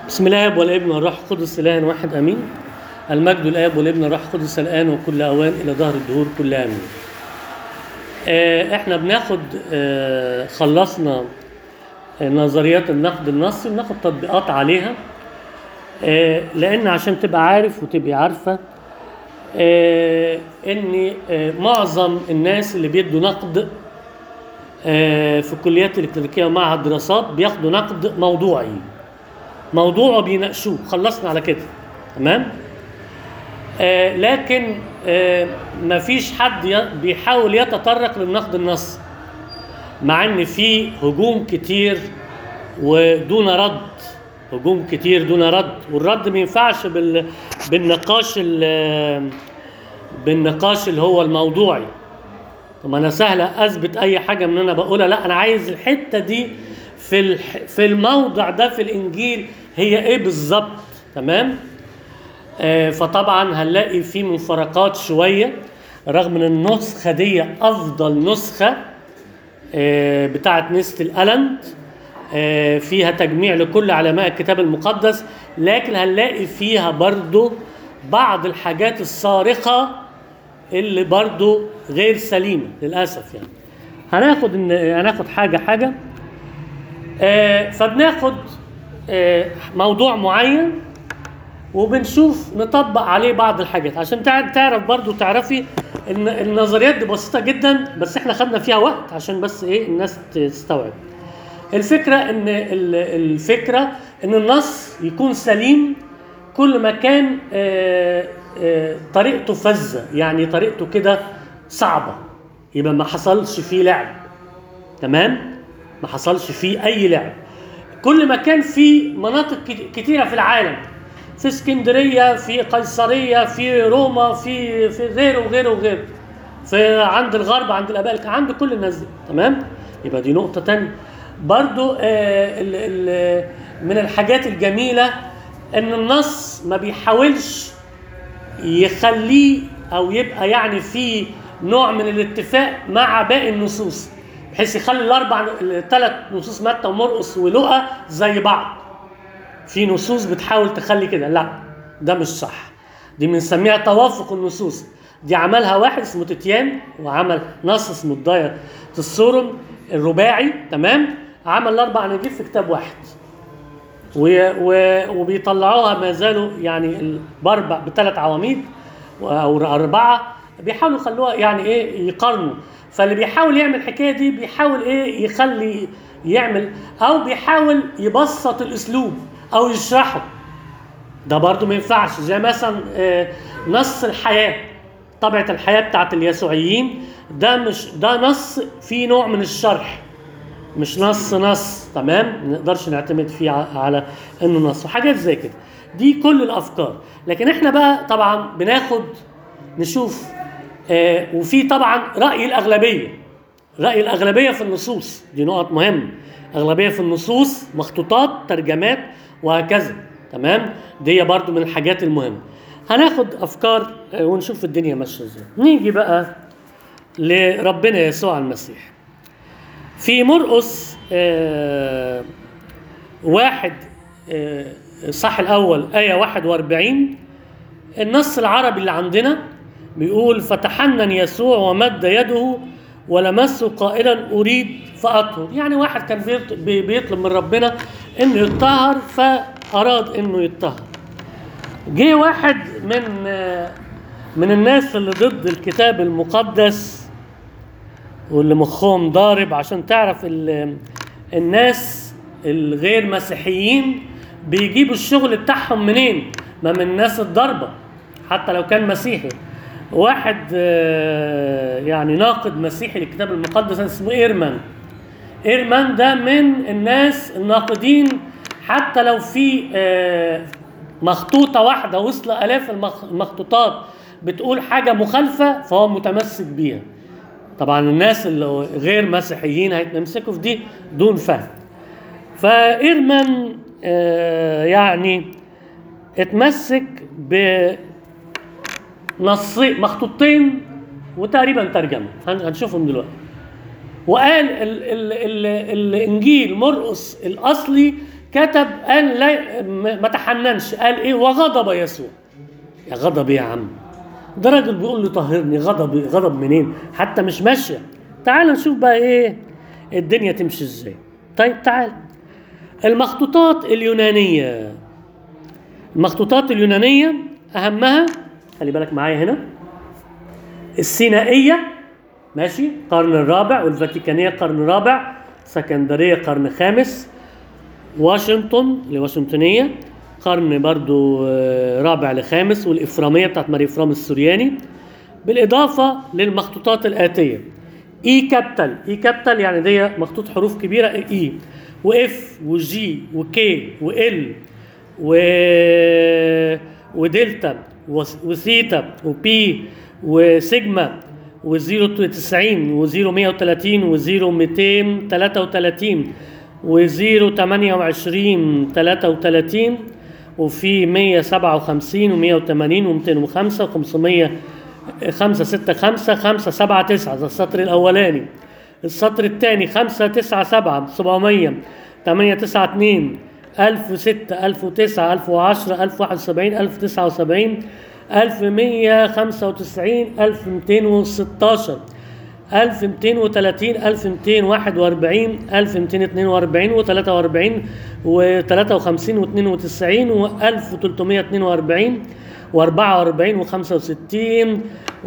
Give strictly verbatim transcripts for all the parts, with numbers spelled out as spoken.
بسم الله والابن والروح القدس اله واحد امين. المجد الاب والابن والروح القدس الان وكل اوان الى دهر الدهور كل امين. آه احنا بناخد آه خلصنا آه نظريات النقد النصي وناخد تطبيقات عليها، آه لان عشان تبقى عارف وتبقى عارفه آه ان آه معظم الناس اللي بيدوا نقد آه في الكليات الكلينيكيه ومعهد الدراسات بياخدوا نقد موضوعي، موضوعه بيناقشوه، خلصنا على كده تمام. آه لكن آه مفيش حد بيحاول يتطرق للنقد النصي، مع ان في هجوم كتير ودون رد، هجوم كتير دون رد، والرد ما ينفعش بال بالنقاش بالنقاش اللي هو الموضوعي. طب انا سهله اثبت اي حاجه من انا بقولها، لا انا عايز الحته دي في الح... في الموضع ده في الانجيل هي ايه بالظبط، تمام. آه فطبعا هنلاقي في مفارقات شويه، رغم ان النسخه دي افضل نسخه آه بتاعه نيست الالند، آه فيها تجميع لكل علماء الكتاب المقدس، لكن هنلاقي فيها برضو بعض الحاجات الصارخه اللي برضو غير سليمه للاسف. يعني هناخد إن هناخد حاجه حاجه آه فبناخد آه موضوع معين وبنشوف نطبق عليه بعض الحاجات، عشان تعرف برضو تعرفي ان النظريات دي بسيطه جدا، بس احنا خدنا فيها وقت عشان بس ايه الناس تستوعب الفكره. ان الفكره ان النص يكون سليم كل ما كان آه آه طريقته فذه، يعني طريقته كده صعبه، يبقى ما حصلش فيه لعب، تمام، ما حصلش فيه اي لعب. كل ما كان في مناطق كتيره في العالم، في اسكندريه، في قيصريه، في روما، في في غيره وغيره وغيره، في عند الغرب، عند الاباء، عند كل الناس دي، تمام. يبقى دي نقطه تانية برضو. آه ال ال من الحاجات الجميله ان النص ما بيحاولش يخليه او يبقى يعني في نوع من الاتفاق مع باقي النصوص، بحيث يخلي الاربع الثلاث نصوص متى ومرقس ولوقا زي بعض. في نصوص بتحاول تخلي كده، لا ده مش صح، دي بنسميها توافق النصوص. دي عملها واحد اسمه تيتيان، وعمل نص اسمه الداير السورم الرباعي، تمام، عمل الاربع اناجيل في كتاب واحد، و... و... وبيطلعوها ما زالوا يعني باربع بثلاث عواميد او اربعه، بيحاولوا يخلوها يعني ايه يقارنوا. فاللي بيحاول يعمل الحكايه دي بيحاول ايه يخلي يعمل، او بيحاول يبسط الاسلوب او يشرحه، ده برضو ما ينفعش. زي مثلا نص الحياه، طبيعه الحياه بتاعت اليسوعيين، ده مش ده نص فيه نوع من الشرح، مش نص نص، تمام، ما نقدرش نعتمد فيه على انه نص وحاجات زي كده. دي كل الافكار. لكن احنا بقى طبعا بناخد نشوف آه وفي طبعا راي الاغلبيه، راي الاغلبيه في النصوص، دي نقط مهمه. اغلبيه في النصوص، مخطوطات، ترجمات، وهكذا، تمام. دي برضو من الحاجات المهمه. هناخد افكار آه ونشوف الدنيا ماشيه ازاي. نيجي بقى لربنا يسوع المسيح في مرقس آه واحد آه صح الأول آية واحد واربعين. النص العربي اللي عندنا بيقول: فتحنن يسوع ومد يده ولمسه قائلا أريد فأطهر. يعني واحد كان بيطلب من ربنا إنه يتطهر، فأراد إنه يتطهر. جه واحد من آه من الناس اللي ضد الكتاب المقدس واللي مخهم ضارب، عشان تعرف الناس الغير مسيحيين بيجيبوا الشغل بتاعهم منين، ما من الناس الضربة حتى لو كان مسيحي. واحد يعني ناقد مسيحي للكتاب المقدس اسمه إيرمان. إيرمان ده من الناس الناقدين، حتى لو في مخطوطة واحدة وصل آلاف المخطوطات بتقول حاجة مخالفة فهو متمسك بيها. طبعا الناس اللي غير مسيحيين هيتمسكوا في دي دون فهم. فإيرمان آه يعني اتمسك بنصين مخطوطين وتقريبا ترجمة، هنشوفهم دلوقتي. وقال ال ال ال الانجيل مرقس الاصلي كتب قال لا ما تحننش، قال ايه؟ وغضب يسوع. يا غضب يا عم، ده راجل بيقول له طهرني، غضب غضب منين؟ حتى مش ماشيه. تعال نشوف بقى ايه الدنيا تمشي ازاي. طيب تعال، المخطوطات اليونانيه. المخطوطات اليونانيه اهمها، خلي بالك معايا هنا، السينائيه ماشي القرن الرابع، والفاتيكانيه القرن الرابع، اسكندريه قرن خامس، واشنطن الواشنطنيه قرن برضو رابع لخامس، والإفرامية بتاعت ماري إفرام السورياني، بالإضافة للمخطوطات الآتية: إي كابيتال. إي كابيتال يعني دي مخطوط حروف كبيرة، إي وإف وجي وكي وإل و... ودلتا وثيتا وبي وسيجما وزيرو تسعين وزيرو مية وتلاتين وزيرو ميتين تلاتة وتلاتين وزيرو تمانية وعشرين تلاتة وتلاتين، وفي مية وسبعة وخمسين ومية وتمانين وميتين وخمسة وخمسمية خمسة ستة خمسة خمسة سبعة تسعة. ده السطر الأولاني. السطر الثاني خمسة تسعة سبعة سبعمية تمانية تسعة اتنين ألف وستة ألف وتسعة ألف وعشرة ألف واحد وسبعين ألف تسعة وسبعين ألف مية خمسة وتسعين ألف ميتين وستاشر ألف ميتين وتلاتين ألف ميتين واحد وأربعين ألف ميتين اتنين وأربعين وتلاتة وأربعين وتلاتة وخمسين واتنين وتسعين وألف وتلتمية اتنين وأربعين وأربعة وأربعين وخمسة وستين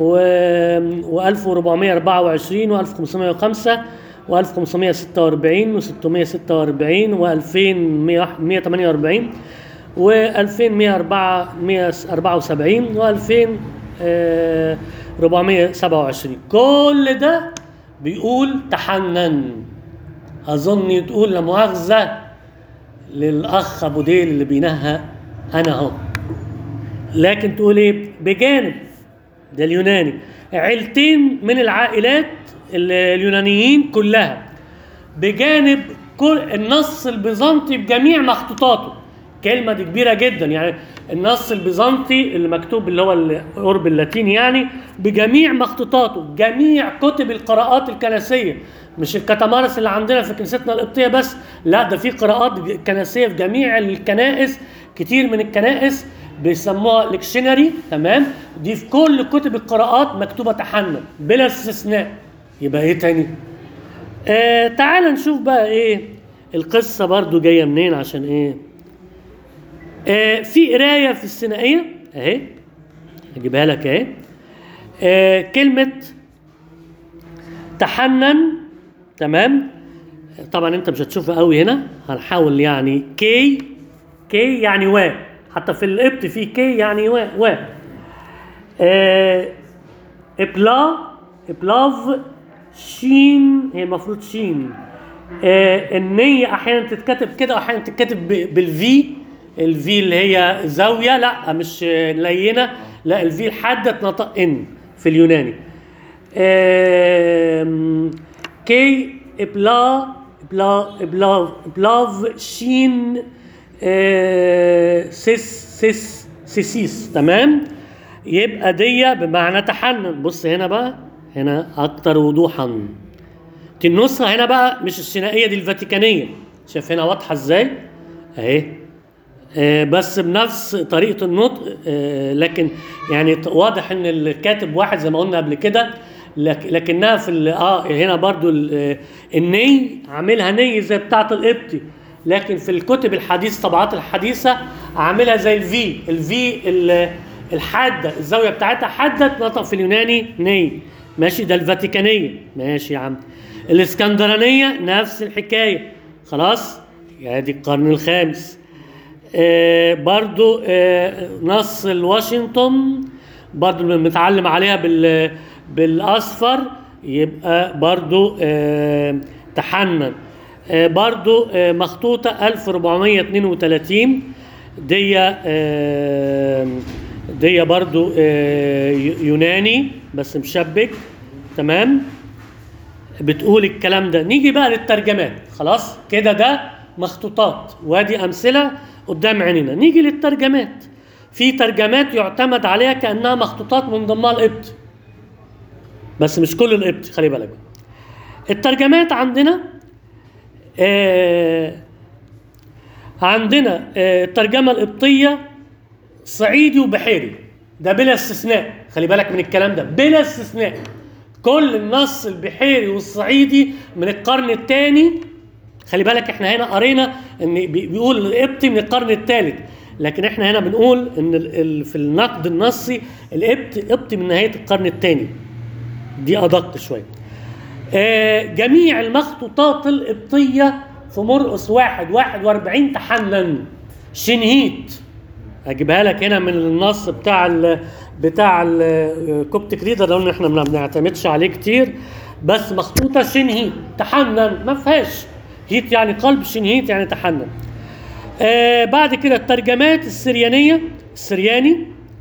وألف وربعمية أربعة وعشرين وألف خمسمية وخمسة وألف خمسمية ستة وأربعين وستمية ستة وأربعين وألفين مية تمانية وأربعين وألفين مية أربعة وسبعين وألفين أربعمية سبعة وعشرين. كل ده بيقول تحنن. أظن تقول لا مؤاخذة للأخ أبو ديل اللي بينهى أنا أهو، لكن تقول إيه؟ بجانب ده اليوناني عيلتين من العائلات اليونانيين كلها، بجانب كل النص البيزنطي بجميع مخطوطاته. كلمة دي كبيرة جدا، يعني النص البيزنطي اللي مكتوب اللي هو القرب اللاتيني يعني بجميع مخطوطاته، جميع كتب القراءات الكنسية، مش الكتمارس اللي عندنا في كنيستنا القبطية بس، لا ده في قراءات كنسية في جميع الكنائس. كتير من الكنائس بيسموها ليكشنري، تمام؟ دي في كل كتب القراءات مكتوبة تحنن بلا استثناء. يبقى ايه تاني؟ آه تعال نشوف بقى ايه القصة برضو جاية منين، عشان ايه؟ آه في قرايه في السينائيه اهي، هجيبها لك اهي. آه كلمه تحنن، تمام؟ طبعا انت مش هتشوفها قوي هنا، هنحاول يعني كي كي يعني و، حتى في القبط في كي يعني و و آه ابلا ابلاف شين، هي المفروض شين. آه النية احيانا تتكتب كده واحيانا تتكتب بالفي، الفي اللي هي زاويه، لا مش لينه، لا الفي الحاده تنطق ان في اليوناني. كي بلا بلا بلا بلاف شين سيس سيس سيسيس، تمام؟ يبقى دي بمعنى تحنن. بص هنا بقى، هنا اكتر وضوحا. النسخه هنا بقى مش السينائيه دي، الفاتيكانيه. شايف هنا واضحه ازاي اهي، آه بس بنفس طريقه النطق، آه لكن يعني واضح ان الكاتب واحد زي ما قلنا قبل كده، لكنها في اه هنا برضو الني عاملها ني زي بتاعه القبطي، لكن في الكتب الحديث طبعات الحديثه عاملها زي الفي الفي الحاده، الزاويه بتاعتها حاده تنطق في اليوناني ني، ماشي؟ ده الفاتيكانيه، ماشي يا عم. الاسكندرانيه نفس الحكايه، خلاص؟ ادي القرن الخامس. آه برضو آه نص الواشنطن برضو متعلم عليها بال بالاصفر، يبقى برضو آه تحنن. آه برضو آه مخطوطه ألف وأربعمية اتنين وتلاتين، دي آه دي برضو آه يوناني بس مشبك، تمام؟ بتقول الكلام ده. نيجي بقى للترجمات، خلاص كده ده مخطوطات وادي امثله قدام عينينا. نيجي للترجمات. في ترجمات يعتمد عليها كانها مخطوطات من ضمنها القبط، بس مش كل القبط، خلي بالك. الترجمات عندنا آه عندنا آه، الترجمة القبطية صعيدي وبحيري، ده بلا استثناء، خلي بالك من الكلام ده بلا استثناء. كل النص البحيري والصعيدي من القرن الثاني، خلي بالك احنا هنا قرينا ان بيقول القبطي من القرن الثالث، لكن احنا هنا بنقول ان ال ال في النقد النصي القبطي قبطي من نهاية القرن الثاني، دي ادق شوية. آه جميع المخطوطات القبطية في مرقس واحد واحد واربعين تحنن شنهيت، هجيبها لك هنا من النص بتاع ال بتاع الكوبتيك ريدر، لان احنا ما بنعتمدش عليه كتير، بس مخطوطه شنهيت تحنن ما فيهاش هيت، يعني قلب، شنهيت يعني تحنن. آه بعد كده الترجمات السريانيه السرياني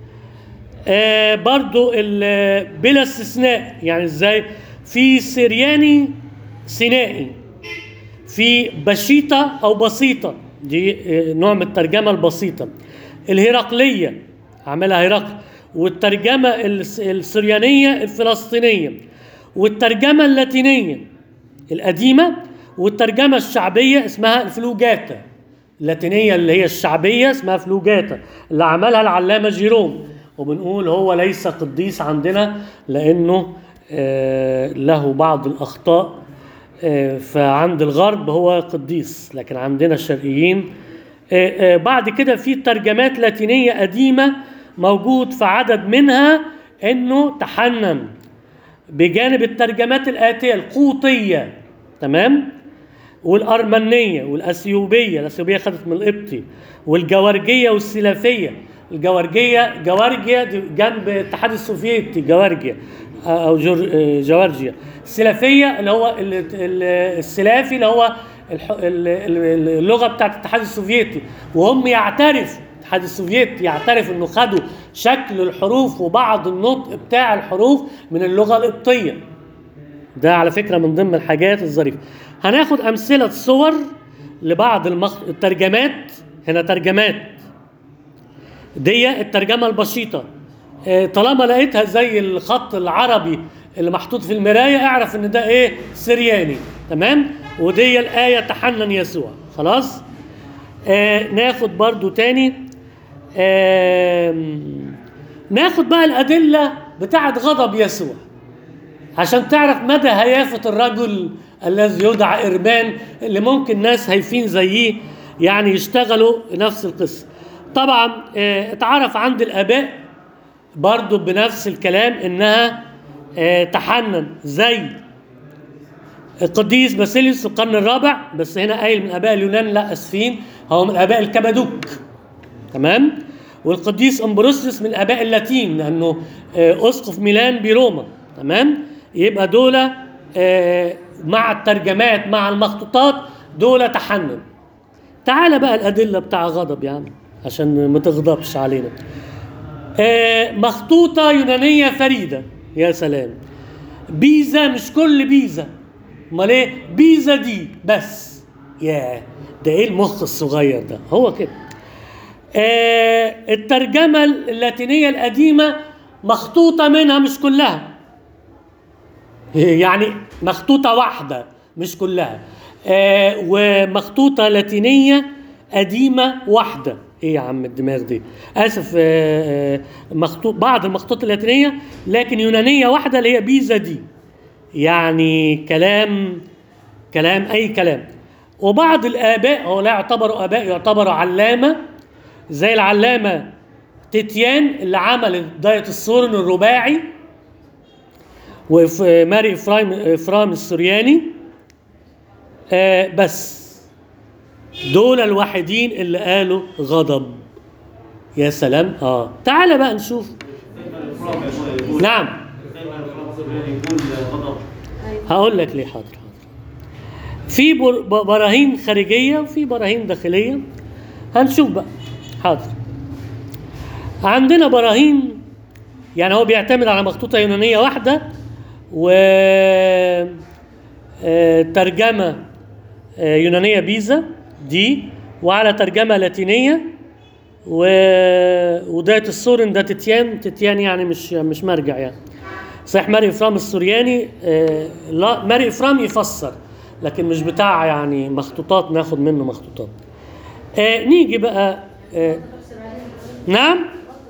آه برضو بلا استثناء، يعني ازاي؟ في سرياني سينائي، في بشيطه او بسيطه، دي آه نوع من الترجمه البسيطه. الهرقليه عملها هرقل، والترجمه السريانيه الفلسطينيه، والترجمه اللاتينيه القديمه، والترجمه الشعبيه اسمها الفلوجاتا. اللاتينيه اللي هي الشعبيه اسمها فلوجاتا، اللي عملها العلامه جيروم، وبنقول هو ليس قديس عندنا لانه آه له بعض الاخطاء، آه فعند الغرب هو قديس، لكن عندنا الشرقيين. آه آه بعد كده في ترجمات لاتينيه قديمه موجود في عدد منها انه تحنن، بجانب الترجمات الاتيه القوطيه، تمام، والارمنيه والاثيوبيه، الاثيوبيه خدت من القبطي، والجوارجيه والسلافيه. الجوارجيه جوارجيا جنب الاتحاد السوفيتي، جوارجيا او جوارجيا. السلافيه اللي هو السلافي اللي هو اللغه بتاعت الاتحاد السوفيتي، وهم يعترف الاتحاد السوفيتي يعترف انه خدوا شكل الحروف وبعض النطق بتاع الحروف من اللغه القبطيه. ده على فكره من ضمن الحاجات الظريفه. هناخد امثله صور لبعض المخ... الترجمات. هنا ترجمات دي الترجمه البسيطه، طالما لقيتها زي الخط العربي اللي محطوط في المرايه اعرف ان ده ايه؟ سرياني، تمام. ودي الايه تحنن يسوع، خلاص. آه ناخد برضو تاني، آه ناخد بقى الادله بتاعت غضب يسوع عشان تعرف مدى هيافه الرجل الذي يدعى إرمان، اللي ممكن ناس هايفين زيه يعني يشتغلوا نفس القصه. طبعا آه اتعرف عند الاباء برضو بنفس الكلام انها آه تحنن، زي القديس باسيليوس في القرن الرابع، بس هنا قايل من اباء اليونان، لا اسفين، هو من اباء الكبادوك، تمام. والقديس امبروسيوس من اباء اللاتين لانه آه اسقف ميلان بروما، تمام. يبقى دول آه مع الترجمات مع المخطوطات دول تحنن. تعال بقى الادله بتاع غضب يعني عشان ما تغضبش علينا. آه مخطوطه يونانيه فريده، يا سلام. بيزا، مش كل بيزا، امال ايه؟ بيزا دي بس. ياه، ده ايه المخ الصغير ده؟ هو كده. آه الترجمه اللاتينيه القديمه مخطوطه منها مش كلها، يعني مخطوطه واحده مش كلها. آه ومخطوطه لاتينيه قديمه واحده. ايه يا عم الدماغ دي؟ اسف. آه مخطوط بعض المخطوطات اللاتينيه لكن يونانيه واحده اللي هي بيزا دي، يعني كلام كلام اي كلام. وبعض الاباء، هو لا يعتبروا اباء، يعتبروا علامه، زي العلامه تيتيان اللي عمل داية الصورن الرباعي، وفي ماري افرايم افرام السورياني. آه بس دول الوحيدين اللي قالوا غضب. يا سلام. اه تعال بقى نشوف. نعم هقول لك ليه. حاضر حاضر. في براهين خارجيه وفي براهين داخليه، هنشوف بقى. حاضر. عندنا براهين، يعني هو بيعتمد على مخطوطه يونانيه واحده و ترجمه يونانيه بيزا دي، وعلى ترجمه لاتينيه، و وداية الصورن ده تيتيان. تيتيان يعني مش مش مرجع يعني. صحيح ماري افرام السورياني آه لا، ماري افرام يفسر لكن مش بتاع يعني مخطوطات ناخد منه مخطوطات. آه نيجي بقى آه نعم.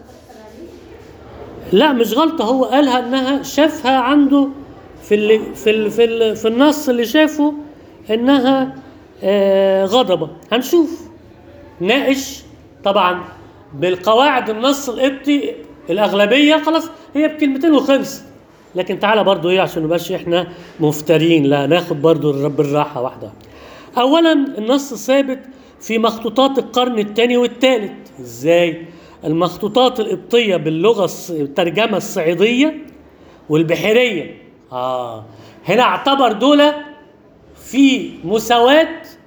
لا مش غلطة، هو قالها انها شافها عنده في اللي في ال في ال في النص اللي شافه انها آه غضبة. هنشوف ناقش طبعا بالقواعد النص القبطي الاغلبية خلاص هي بكلمتين وخلص، لكن تعالى برضو ايه عشان مبقاش احنا مفترين، لا ناخد برضو الرب الراحة واحدة. اولا النص ثابت في مخطوطات القرن الثاني والثالث. ازاي؟ المخطوطات القبطية باللغة الترجمة الصعيدية والبحيرية آه هنا اعتبر دول في مساواة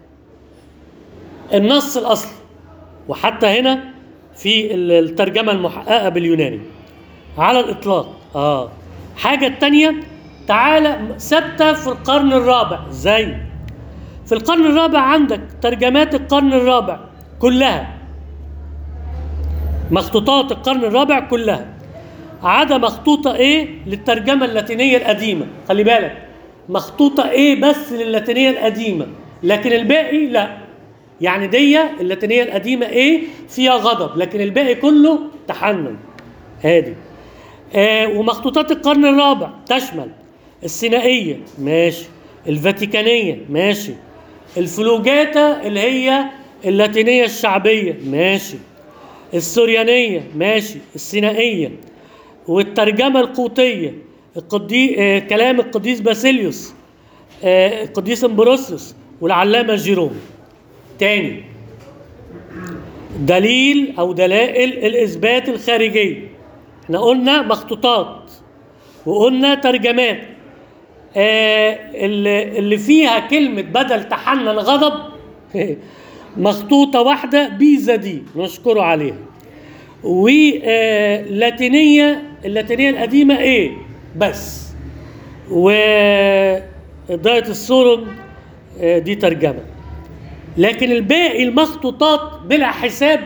النص الأصلي، وحتى هنا في الترجمة المحققة باليوناني على الإطلاق. آه حاجة التانية تعالى ثابتة في القرن الرابع. زي في القرن الرابع عندك ترجمات القرن الرابع كلها، مخطوطات القرن الرابع كلها عدا مخطوطة ايه للترجمة اللاتينية القديمة. خلي بالك مخطوطة ايه بس للاتينية القديمة، لكن الباقي لا. يعني دي اللاتينية القديمة ايه فيها غضب، لكن الباقي كله تحنن هادي. آه ومخطوطات القرن الرابع تشمل السينائية ماشي، الفاتيكانية ماشي، الفلوجاتا اللي هي اللاتينية الشعبية ماشي، السوريانية ماشي، السينائية، والترجمة القوطية القدي... آه كلام القديس باسيليوس، آه القديس امبروسيوس، والعلامة جيروم. تاني دليل أو دلائل الإثبات الخارجية، احنا قلنا مخطوطات وقلنا ترجمات آه اللي, اللي فيها كلمة بدل تحنن غضب مخطوطة واحدة بيزا دي نشكره عليها، ولاتينية اللاتينية القديمة ايه بس، وداية السورم دي ترجمة، لكن الباقي المخطوطات بلا حساب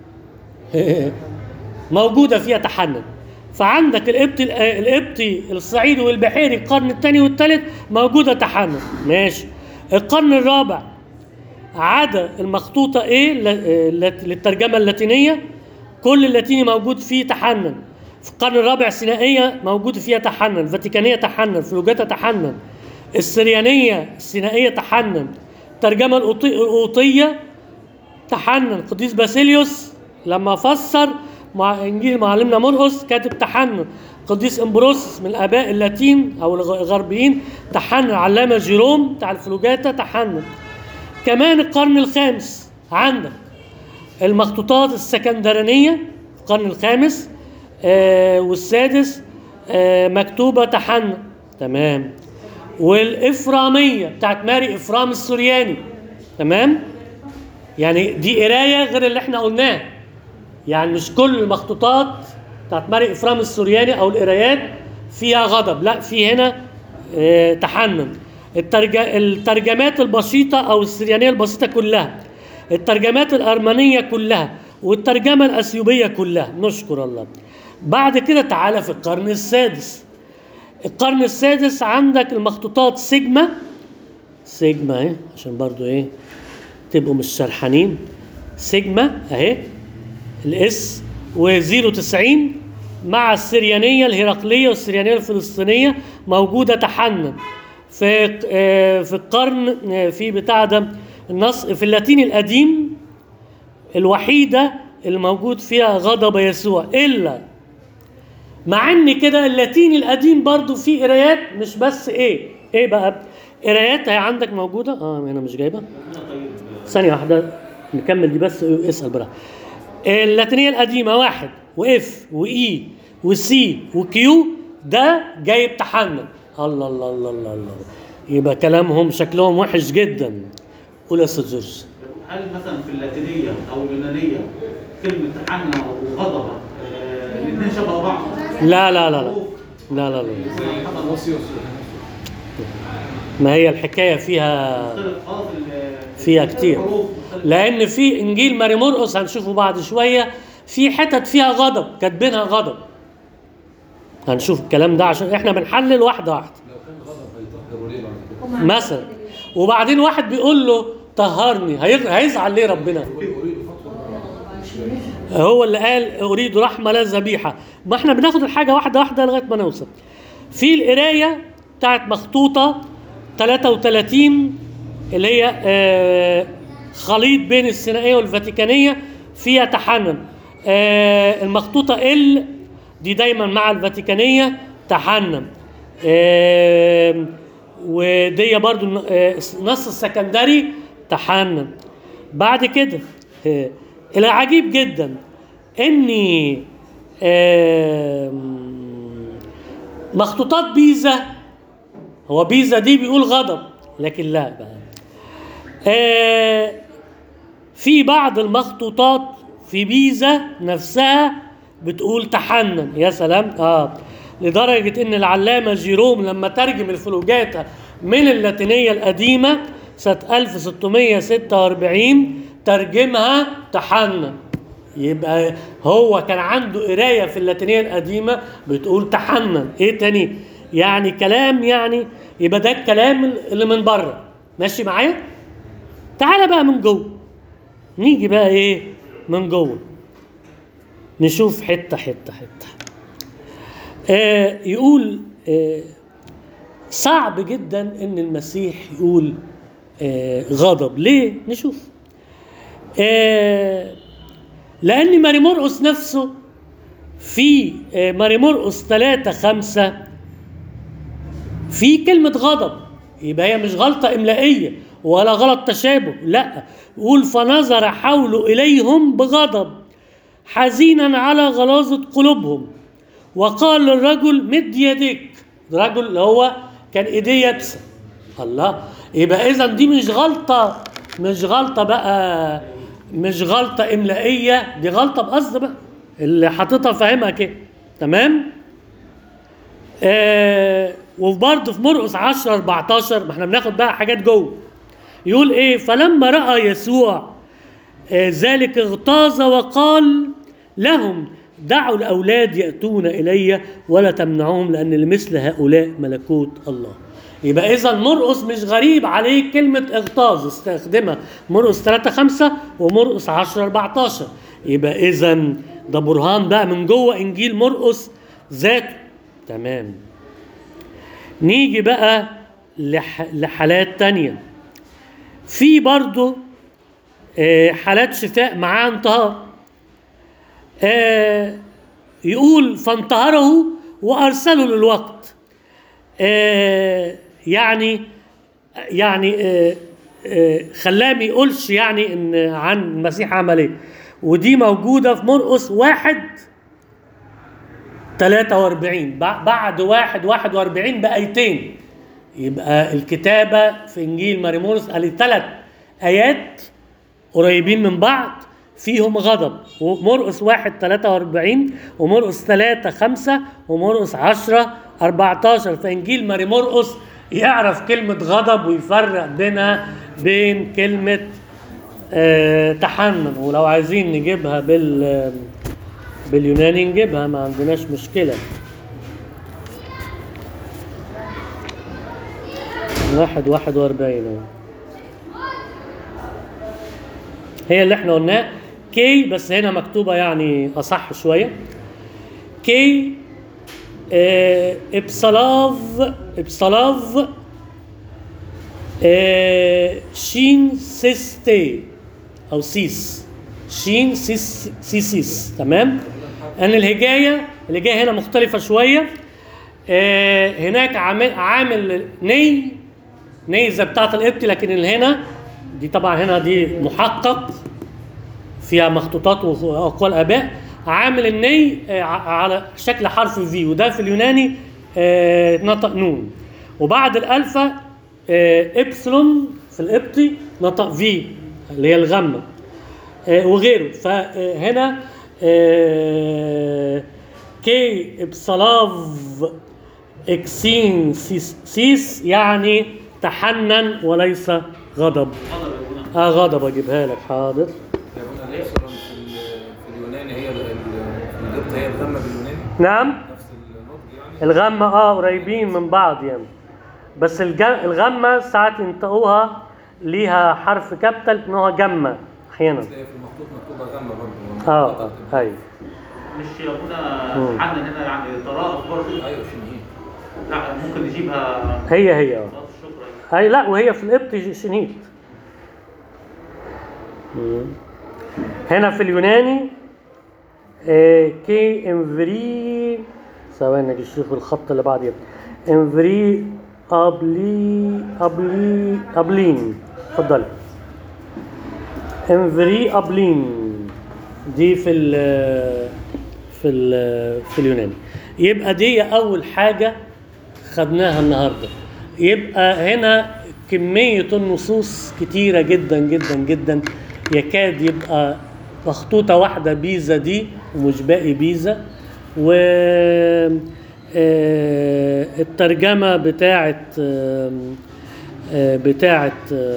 موجودة فيها تحنن. فعندك القبطي القبطي الصعيدي والبحيري القرن الثاني والثالث موجودة تحنن ماشي. القرن الرابع عدا المخطوطة ايه للترجمة اللاتينية كل اللاتيني موجود فيه تحنن. في القرن الرابع السينائية موجود فيها تحنن، الفاتيكانية تحنن، فلوجاتا تحنن، السريانية السينائية تحنن، الترجمة القوطية تحنن. قديس باسيليوس لما فسر مع انجيل معلمنا مرقس كاتب تحنن. قديس امبروسيوس من الاباء اللاتين او الغربيين تحنن. علامة جيروم بتاع الفلوجاتا تحنن. كمان القرن الخامس عندك المخطوطات السكندرانية في القرن الخامس آه والسادس آه مكتوبة تحنن تمام. والإفرامية بتاعت ماري إفرام السورياني تمام. يعني دي قراية غير اللي احنا قلناه، يعني مش كل المخطوطات بتاعت ماري إفرام السورياني أو القرايات فيها غضب، لا في هنا اه تحنن. الترج... الترجمات البسيطة أو السريانية البسيطة كلها، الترجمات الأرمنية كلها، والترجمة الأثيوبية كلها نشكر الله. بعد كده تعالى في القرن السادس. القرن السادس عندك المخطوطات سيجما سيجما اهي عشان برضو ايه تبقوا مش سرحانين. سيجما اهي الاس وزيرو تسعين مع السريانية الهرقلية والسريانية الفلسطينية موجودة تحنن. في في القرن في بتاع ده النص في اللاتيني القديم الوحيدة اللي موجود فيها غضب يسوع، إلا مع ان كده اللاتيني القديم برضو فيه قرايات مش بس ايه ايه بقى قرايات هي عندك موجودة. اه انا مش جايبة ثانية واحدة نكمل دي بس اسأل براحتك. اللاتينية القديمة واحد واف واي وسي وكيو ده جايب تحنن. الله الله الله الله الله يبقى كلامهم شكلهم وحش جدا. قول يا استاذ جورج. هل مثلا في اللاتينية او اليونانية كلمة تحنن وغضب الاثنين شبه بعض؟ لا لا لا لا لا لا لا ما هي الحكاية فيها فيها كتير، لأن في إنجيل ماري مرقس هنشوفه بعد شوية في حتت فيها غضب كاتبينها غضب. هنشوف الكلام ده عشان إحنا بنحلل واحدة واحدة مثلا. وبعدين واحد بيقول له طهرني. هيغ- هيزعل ليه ربنا؟ هو اللي قال اريد رحمه لا ذبيحه. ما احنا بناخد الحاجه واحده واحده لغايه ما نوصل. في القرايه بتاعت مخطوطه ثلاثة وثلاثين اللي هي آه خليط بين السينائيه والفاتيكانيه فيها تحنن. آه المخطوطه ال دي دايما مع الفاتيكانيه تحنن. آه ودي برضو آه نص السكندري تحنن. بعد كده آه العجيب جدا اني آه مخطوطات بيزا، هو بيزا دي بيقول غضب لكن لا بقى آه في بعض المخطوطات في بيزا نفسها بتقول تحنن. يا سلام. اه لدرجة ان العلامة جيروم لما ترجم الفلوجاتا من اللاتينية القديمة سنة ألف وستمية وستة وأربعين ترجمها تحنن. يبقى هو كان عنده قراية في اللاتينية القديمة بتقول تحنن. ايه تاني؟ يعني كلام، يعني يبقى ده الكلام اللي من بره. ماشي معايا؟ تعالى بقى من جوه، نيجي بقى ايه من جوه نشوف حته حته حته. آه يقول آه صعب جدا ان المسيح يقول آه غضب. ليه؟ نشوف. آه لان ماري مرقس نفسه في آه ماري مرقس ثلاثة خمسة في كلمه غضب. يبقى هي مش غلطه املائيه ولا غلط تشابه، لا. يقول فنظر حوله اليهم بغضب حزينا على غلاظة قلوبهم وقال للرجل مد يديك. الرجل اللي هو كان ايديه يابسه. الله. يبقى اذا دي مش غلطه، مش غلطه بقى، مش غلطه املائيه، دي غلطه بقصد بقى اللي حاططها فاهمها كده. تمام. آه وبرضه في مرقس عشرة أربعتاشر ما احنا بناخد بقى حاجات جوه. يقول ايه؟ فلما راى يسوع آه ذلك اغتاظ وقال لهم دعوا الاولاد ياتون الي ولا تمنعوهم لان لمثل هؤلاء ملكوت الله. يبقى اذا مرقس مش غريب عليه كلمه اغتاظ، استخدمها مرقس ثلاثة خمسة ومرقس عشرة أربعتاشر. يبقى اذا ده برهان بقى من جوه انجيل مرقس ذاته. تمام. نيجي بقى لح... لحالات تانية. في برضو آه حالات شفاء مع انتهار. آه يقول فانتهره وارسله للوقت. آه يعني يعني آه آه خلاه ما يقولش يعني ان عن المسيح عمل ايه. ودي موجوده في مرقس واحد ثلاثة وأربعين بعد واحد واحد وأربعين بآيتين. يبقى الكتابة في إنجيل ماري مرقس قال ثلاث آيات قريبين من بعض فيهم غضب. ومرقس واحد ثلاثة وأربعين ومرقس ثلاثة خمسة ومرقس عشرة أربعتاشر. في إنجيل ماري مرقس يعرف كلمة غضب ويفرق بينها بين كلمة آه تحنن. ولو عايزين نجيبها بال باليوناني نجيبها، ما عندناش مشكلة. واحد واحد واربعين هي اللي احنا قلناه كي، بس هنا مكتوبة يعني أصح شوية. كي اه ابصلاف ابصلاف اه شين سيستي أو سيس شين سيس سيسيس. تمام. أن الهجاية الهجاية هنا مختلفة شوية. اه هناك عامل عامل ني ني زي بتاعة القبط، لكن اللي هنا دي طبعا هنا دي محقق فيها مخطوطات وأقوال آباء. عامل الني اه على شكل حرف في، وده في اليوناني اه نطق نون. وبعد الألفا اه إبسلون في القبطي نطق في اللي هي الغمة وغيره. فهنا كي ابصلاف اكسين سيس, سيس يعني تحنن وليس غضب. اه غضب. اجيبها لك حاضر. في اليوناني هي الغبط هي الغمه باليوناني. نعم نفس النطق يعني. الغمه اه قريبين من بعض يعني، بس الغمه ساعات ينطقوها ليها حرف كابيتال ان هو جمة احيانا. تلاقي في المخطوط مكتوبه غامه برضه. اه اه ايوه. مش يا ابونا حنا هنا يعني تراءف برضه. ايوه شنهين. لا ممكن نجيبها. هي هي اه خلاص شكرا. اي لا، وهي في القبط شنيت. مم. هنا في اليوناني آه كي انفري، ثواني اجي اشوف الخط اللي بعد انفري ابلي ابلي ابلين. اتفضل. انفري ابلين دي في ال في ال في اليوناني. يبقى دي اول حاجه خدناها النهارده. يبقى هنا كميه النصوص كتيره جدا جدا جدا، يكاد يبقى مخطوطه واحده بيزا دي ومش باقي بيزا. و الترجمه بتاعه بتاعه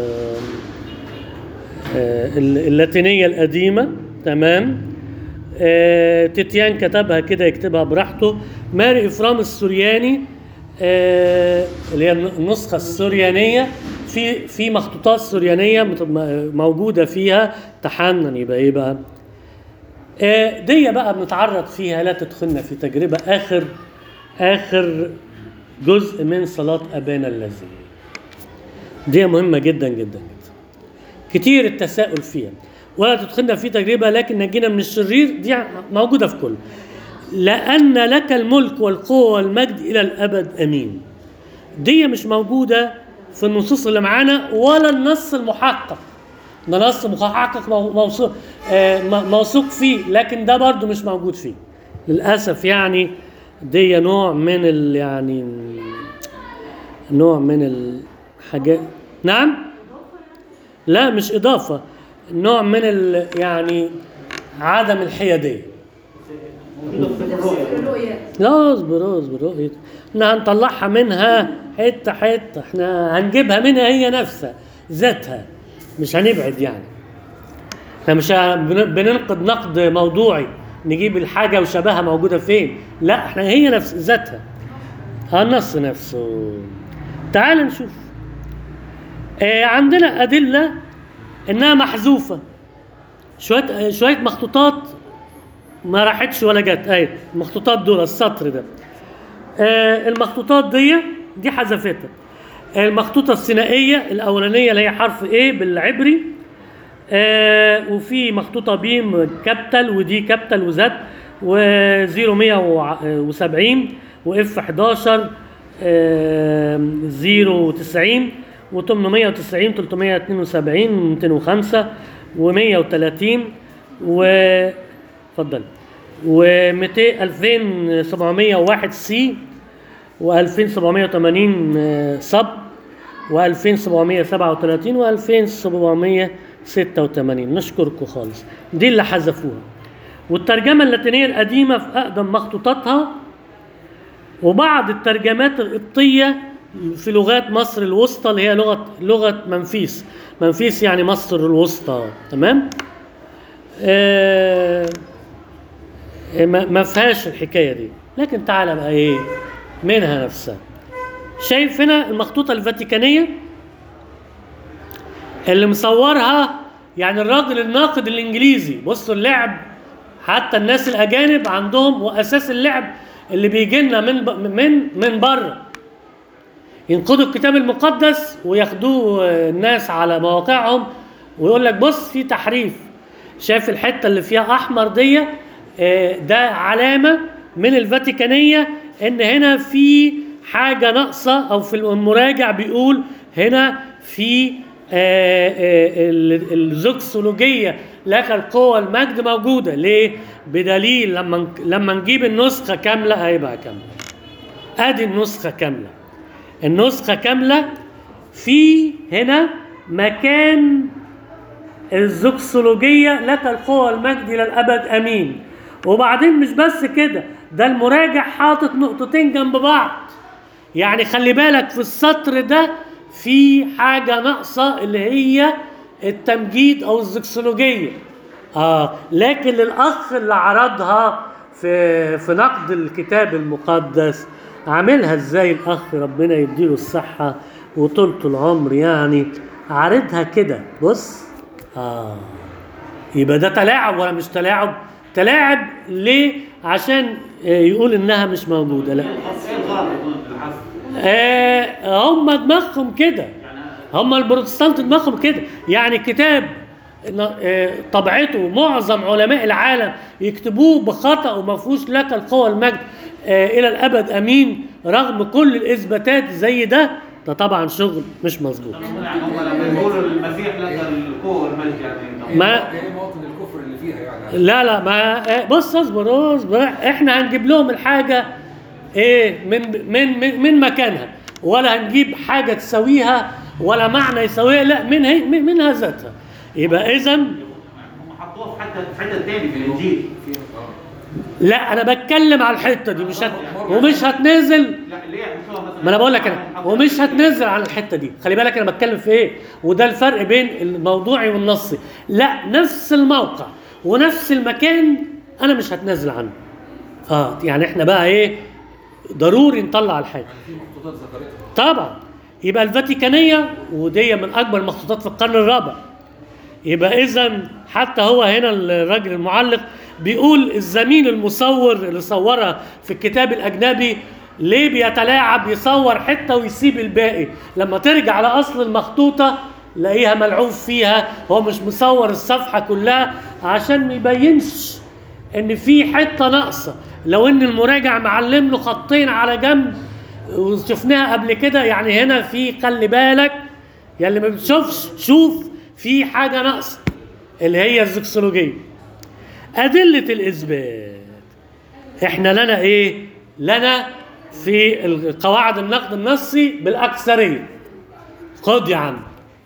اللاتينيه القديمه تمام. تيتيان كتبها كده يكتبها براحته. ماري افرام السورياني اللي هي النسخه السوريانيه، في في مخطوطات سوريانيه موجوده فيها تحنن. يبقى ايه بقى دي بقى بنتعرض فيها لا تدخلنا في تجربه اخر اخر جزء من صلاه ابانا الذي، دي مهمه جدا جدا جدا، كتير التساؤل فيها. ولا تدخلنا في تجربه لكن نجينا من الشرير، دي موجوده في كل. لأن لك الملك والقوة والمجد إلى الأبد أمين. دي مش موجودة في النصوص اللي معانا ولا النص المحقق. ده نص محقق موثوق موثوق فيه، لكن ده برضو مش موجود فيه للأسف. يعني دي نوع من ال يعني نوع من الحاجات. نعم؟ لا مش إضافة، نوع من ال يعني عدم الحيادية. لا اصبر اصبر رؤية، احنا هنطلعها منها حته حته، احنا هنجيبها منها هي نفسها ذاتها، مش هنبعد يعني. احنا مش بننقد نقد موضوعي نجيب الحاجه وشبهها موجوده فين، لا احنا هي نفس ذاتها النص نفسه. تعال نشوف. اه عندنا ادله انها محذوفه، شويه شويه مخطوطات ما راحتش ولا جت. اهي المخطوطات دول السطر ده. آه المخطوطات دي دي حذفتها. المخطوطه الثنائيه الاولانيه اللي هي حرف ايه بالعبري، آه وفي مخطوطه بي كابيتال ودي كابيتال وزد و مية وسبعين واف احداشر صفر تسعين وثمانمية وتسعين ثلاثمية واثنين وسبعين ومئتين وخمسة ومية وثلاثين و اتفضل و200 ألفين وسبعمية وواحد سي وألفين وسبعمية وثمانين صب وألفين وسبعمية وسبعة وثلاثين وألفين وسبعمية وستة وثمانين. نشكركم خالص. دي اللي حذفوها. والترجمة اللاتينية القديمة في أقدم مخطوطاتها، وبعض الترجمات القبطية في لغات مصر الوسطى اللي هي لغة لغة منفيس. منفيس يعني مصر الوسطى تمام. آه ما فيهاش الحكايه دي، لكن تعالى بقى ايه منها نفسها. شايف هنا المخطوطه الفاتيكانيه اللي مصورها يعني الراجل الناقد الانجليزي. بصوا اللعب، حتى الناس الاجانب عندهم واساس اللعب اللي بيجي لنا من من من بره، ينقدوا الكتاب المقدس وياخدوه الناس على مواقعهم ويقول لك بص في تحريف. شايف الحته اللي فيها احمر دي، ده علامة من الفاتيكانية ان هنا في حاجة ناقصة، او في المراجع بيقول هنا في الزوكسولوجية لك القوة المجد موجودة. ليه؟ بدليل لما لما نجيب النسخة كاملة هيبقى كاملة. ادي النسخة كاملة. النسخة كاملة في هنا مكان الزوكسولوجية لك القوة المجد الى الابد امين. وبعدين مش بس كده، ده المراجع حاطط نقطتين جنب بعض. يعني خلي بالك في السطر ده في حاجة ناقصة اللي هي التمجيد او الزوكسولوجية. اه لكن للاخ اللي عرضها في في نقد الكتاب المقدس عاملها ازاي الاخ، ربنا يديله الصحة وطولة العمر يعني، عارضها كده بص اه يبقى ده تلاعب ولا مش تلاعب؟ تلاعب ليه؟ عشان يقول انها مش موجوده. لا ايه الغرض من الحذف؟ آه هم دماغهم كده، هم البروتستانت دماغهم كده. يعني كتاب آه طبعته معظم علماء العالم يكتبوه بخطأ وما فيهوش لك القوة المجد آه الى الابد امين رغم كل الاثباتات زي ده، ده طبعا شغل مش مظبوط. يعني هم لما يقولوا المسيح لك القوه والمجد يعني ما ايه موطن الكفر اللي فيها يعني؟ لا لا ما بص اصبر اصبر احنا هنجيب لهم الحاجه ايه من من من, من مكانها، ولا هنجيب حاجه تساويها ولا معنى يساويها، لا من هي منها ذاتها. يبقى اذا هم حطوها في حته في حته تاني في الانجيل. لا انا بتكلم على الحته دي مش هت... ومش هتنزل. لا ليه حطوها مثلا؟ ما انا بقول لك انا ومش هتنزل على الحته دي. خلي بالك انا بتكلم في ايه، وده الفرق بين الموضوعي والنصي. لا نفس الموقع ونفس المكان انا مش هتنزل عنه. اه يعني احنا بقى ايه ضروري نطلع الحاجه. في مخطوطات ذكرتها طبعا يبقى الفاتيكانيه ودي من اكبر المخطوطات في القرن الرابع. يبقى اذا حتى هو هنا الراجل المعلق بيقول الزميل المصور اللي صورها في الكتاب الاجنبي ليه بيتلاعب يصور حته ويسيب الباقي، لما ترجع على اصل المخطوطه لاقيها ملعوب فيها، هو مش مصور الصفحه كلها عشان ما يبينش ان في حته ناقصه. لو ان المراجع معلم له خطين على جنب وشفناها قبل كده، يعني هنا في خلي بالك يا اللي ما بتشوفش شوف في حاجه ناقصه اللي هي الزكسولوجيه. ادله الاثبات احنا لنا ايه؟ لنا في قواعد النقد النصي بالاكثريه. خد يا عم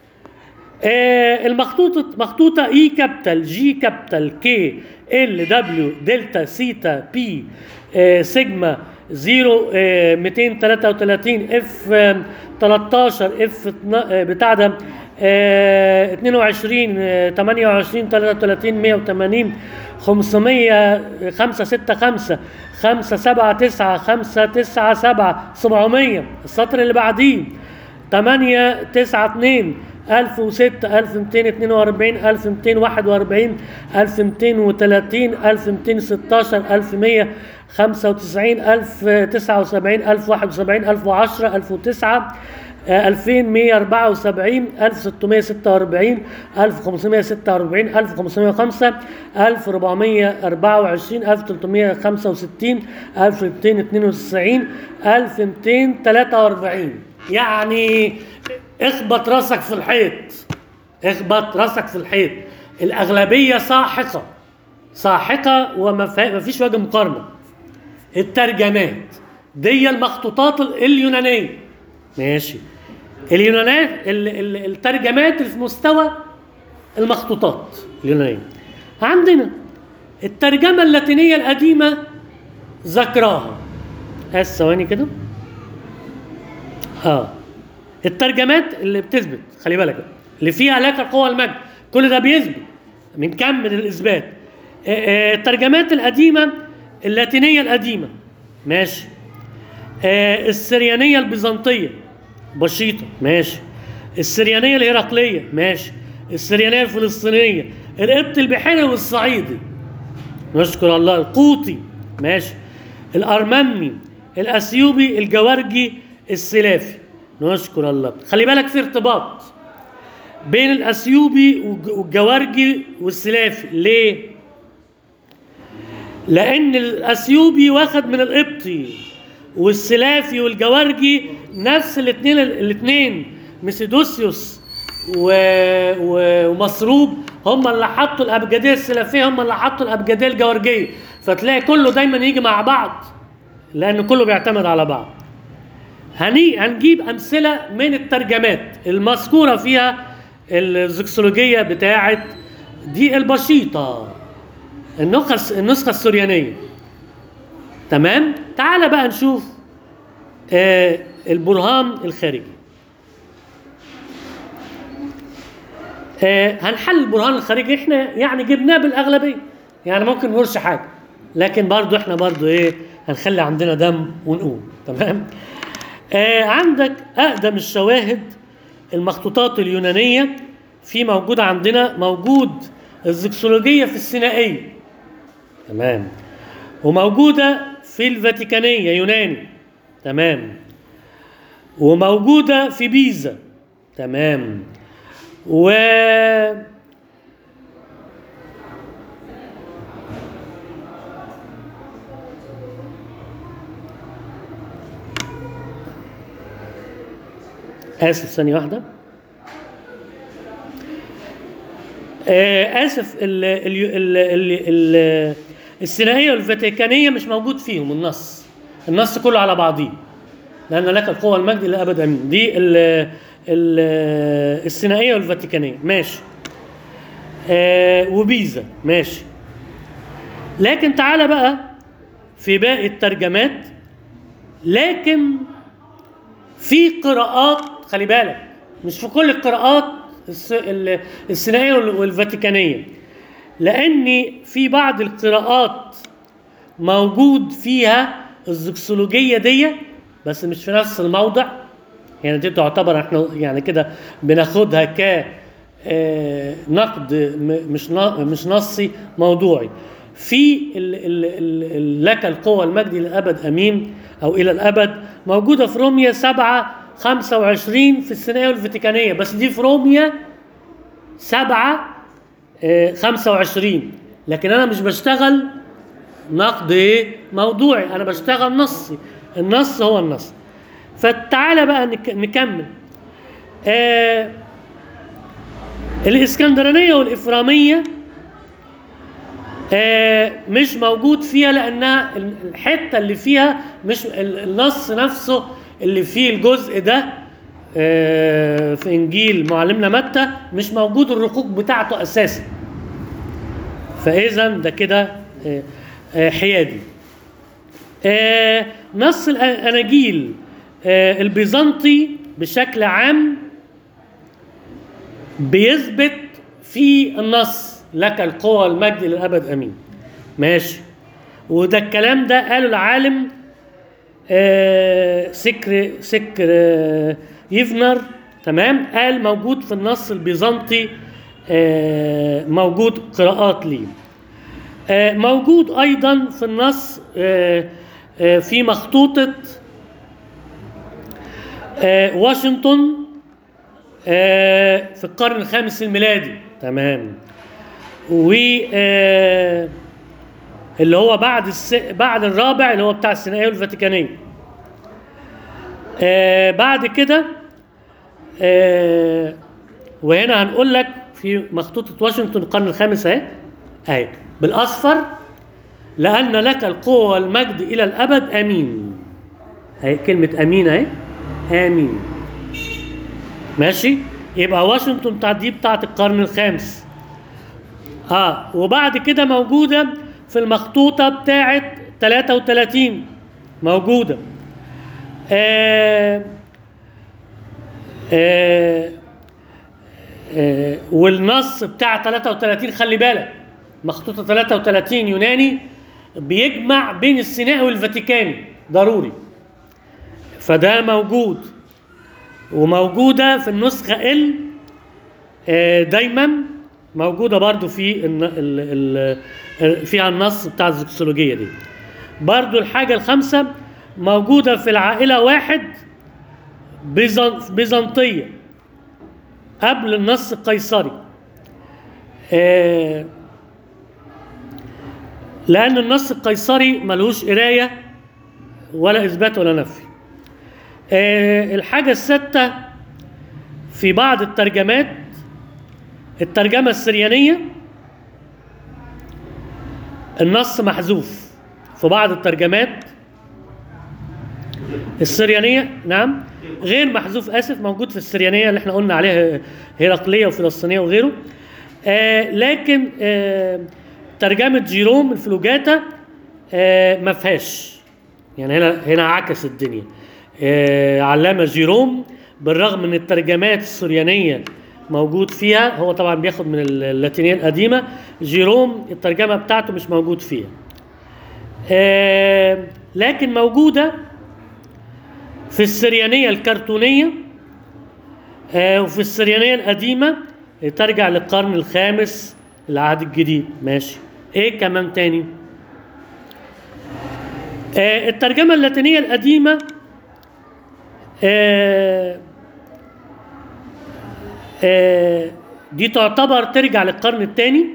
آه المخطوطه مخطوطه اي كابيتال جي كابيتال كي ال دبليو دلتا سيتا بي آه سيجما صفر آه مئتين وثلاثة وثلاثين اف آه ثلاثة عشر اف آه بتاع ده آه اثنين وعشرين آه ثمانية وعشرين ثلاثة وثلاثين مئة وثمانين خمسمئة خمسة ستة خمسة خمسة سبعة تسعة خمسة تسعة سبعة سبعمئة. السطر اللي بعديه ثمانية تسعة اثنين ألف وستة ألف ومئتين واثنين وأربعين ألف ومئتين وواحد وأربعين ألف ومئتين وثلاثين ألف ومئتين وستة عشر ألف ومئة وخمسة وتسعين ألف وتسعة وسبعين ألف وواحد وسبعين ألف وعشرة ألف وتسعة ألفين ومئة وأربعة وسبعين ألف وستمئة وستة وأربعين ألف وخمسمئة وستة وأربعين ألف وخمسمئة وخمسة ألف وأربعمئة وأربعة وعشرين ألف وثلاثمئة وخمسة وستين ألف ومئتين واثنين وتسعين ألف ومئتين وثلاثة وأربعين. يعني اخبط راسك في الحيط، اخبط راسك في الحيط. الأغلبية ساحقة ساحقة وما فيش وجه مقارنة. الترجمات دي المخطوطات اليونانية ماشي، اليونانيات الترجمات اللي في مستوى المخطوطات اليونانية. عندنا الترجمة اللاتينية القديمة ذكراها بس ثواني كده اه الترجمات اللي بتثبت خلي بالك اللي فيها لك القوة المجد كل ده بيثبت من كم من الإثبات. الترجمات القديمة اللاتينية القديمة ماشي، آه السريانية البيزنطية بسيطة ماشي، السريانية الهرقلية ماشي، السريانية الفلسطينية، القبط البحيري والصعيدي نشكر الله، القوطي ماشي، الأرمني، الأثيوبي، الجوارجي، السلافي نشكر الله. خلي بالك في ارتباط بين الأثيوبي والجوارجي والسلافي. ليه؟ لأن الأثيوبي واخد من القبطي والسلافي والجوارجي نفس الاثنين الاثنين مسيدوسيوس و... و... ومصروب هم اللي حطوا الابجديه السلافيه، هم اللي حطوا الابجديه الجوارجيه، فتلاقي كله دايما يجي مع بعض لان كله بيعتمد على بعض. هني هنجيب امثله من الترجمات المذكوره فيها الزكسولوجيه بتاعه دي البسيطه النسخه النسخه السريانيه. تمام. تعال بقى نشوف آه البرهان الخارجي. آه هنحل البرهان الخارجي احنا يعني جبناه بالاغلبيه، يعني ممكن نقولش حاجه لكن برضو احنا برضو ايه هنخلي عندنا دم ونقول. تمام. آه عندك اقدم الشواهد المخطوطات اليونانية في موجودة عندنا، موجود الزكسولوجية في السينائية، تمام، وموجودة في الفاتيكانية يوناني، تمام، وموجودة في بيزا، تمام، و آسف ثانية واحدة، آه آسف ال ال ال ال ال السينائية والفاتيكانية مش موجود فيهم النص، النص كله على بعضيه، لأن لك القوة والمجد إلى أبد أمين، دي ال ال السينائية والفاتيكانية، ماشي، آه وبيزا، ماشي. لكن تعالى بقى في باقي الترجمات، لكن في قراءات، خلي بالك مش في كل القراءات السينائية والفاتيكانية، لأن في بعض القراءات موجود فيها الزكسولوجية دي بس مش في نفس الموضع، يعني دي تعتبر احنا يعني كده بناخدها ك نقد مش مش نصي موضوعي. في ال ال ال لك القوة والمجد إلى الأبد أمين أو إلى الأبد موجودة في رومية سبعة خمسة وعشرين في السينائية والفاتيكانية، بس دي في رومية سبعة خمسة وعشرين، لكن أنا مش بشتغل نقد إيه موضوعي، أنا بشتغل نصي، النص هو النص. فتعالى بقى نكمل. آه الإسكندرانية والإفرامية آه مش موجود فيها، لأنها الحتة اللي فيها مش النص نفسه اللي فيه الجزء ده آه في إنجيل معلمنا متى مش موجود الرقوق بتاعته أساسا، فإذا ده كده آه آه حيادي. آه نص الأناجيل آه البيزنطي بشكل عام بيثبت في النص لك القوة والمجد للأبد أمين، ماشي، وده الكلام ده قاله العالم آه سكر سكر آه يفنر، تمام، قال موجود في النص البيزنطي آه موجود قراءات ليه. آه موجود أيضا في النص آه آه في مخطوطة آه واشنطن آه في القرن الخامس الميلادي، تمام، و آه اللي هو بعد الس... بعد الرابع اللي هو بتاع السينائية والفاتيكانية. آه بعد كده آه وهنا هنقول لك في مخطوطة واشنطن القرن الخامس اهي اهي بالاصفر، لأن لك القوة والمجد إلى الأبد آمين، اهي كلمة آمين اهي، آمين، ماشي، يبقى واشنطن بتاع دي بتاعت القرن الخامس. اه وبعد كده موجودة في المخطوطة بتاعت ثلاثة وثلاثين موجودة. آه آه آه والنص بتاع ثلاثة وثلاثين خلي بالك، مخطوطة ثلاثة وثلاثين يوناني بيجمع بين السينائي والفاتيكاني ضروري، فده موجود، وموجودة في النسخة ال دايما موجودة برضو في ال ال ال فيها النص بتاع الزكسولوجية دي. برضو الحاجة الخامسة موجودة في العائلة واحد بيزنطية قبل النص القيصري، لأن النص القيصري ملهوش قراية ولا إثبات ولا نفي. الحاجة الستة في بعض الترجمات، الترجمة السريانية النص محذوف في بعض الترجمات السريانية، نعم غير محذوف، آسف، موجود في السريانية اللي احنا قلنا عليها هرقلية وفلسطينية وغيره. آه لكن آه ترجمة جيروم الفلوجاتا آه ما فيهاش، يعني هنا هنا عكس الدنيا. آه علامة جيروم بالرغم من الترجمات السريانية موجود فيها، هو طبعا بياخد من اللاتينية القديمة، جيروم الترجمة بتاعته مش موجود فيها. آه لكن موجودة في السريانية الكرتونية آه وفي السريانية القديمة ترجع للقرن الخامس العهد الجديد. ماشي. ايه كمان تاني؟ آه الترجمة اللاتينية القديمة آه آه دي تعتبر ترجع للقرن الثاني.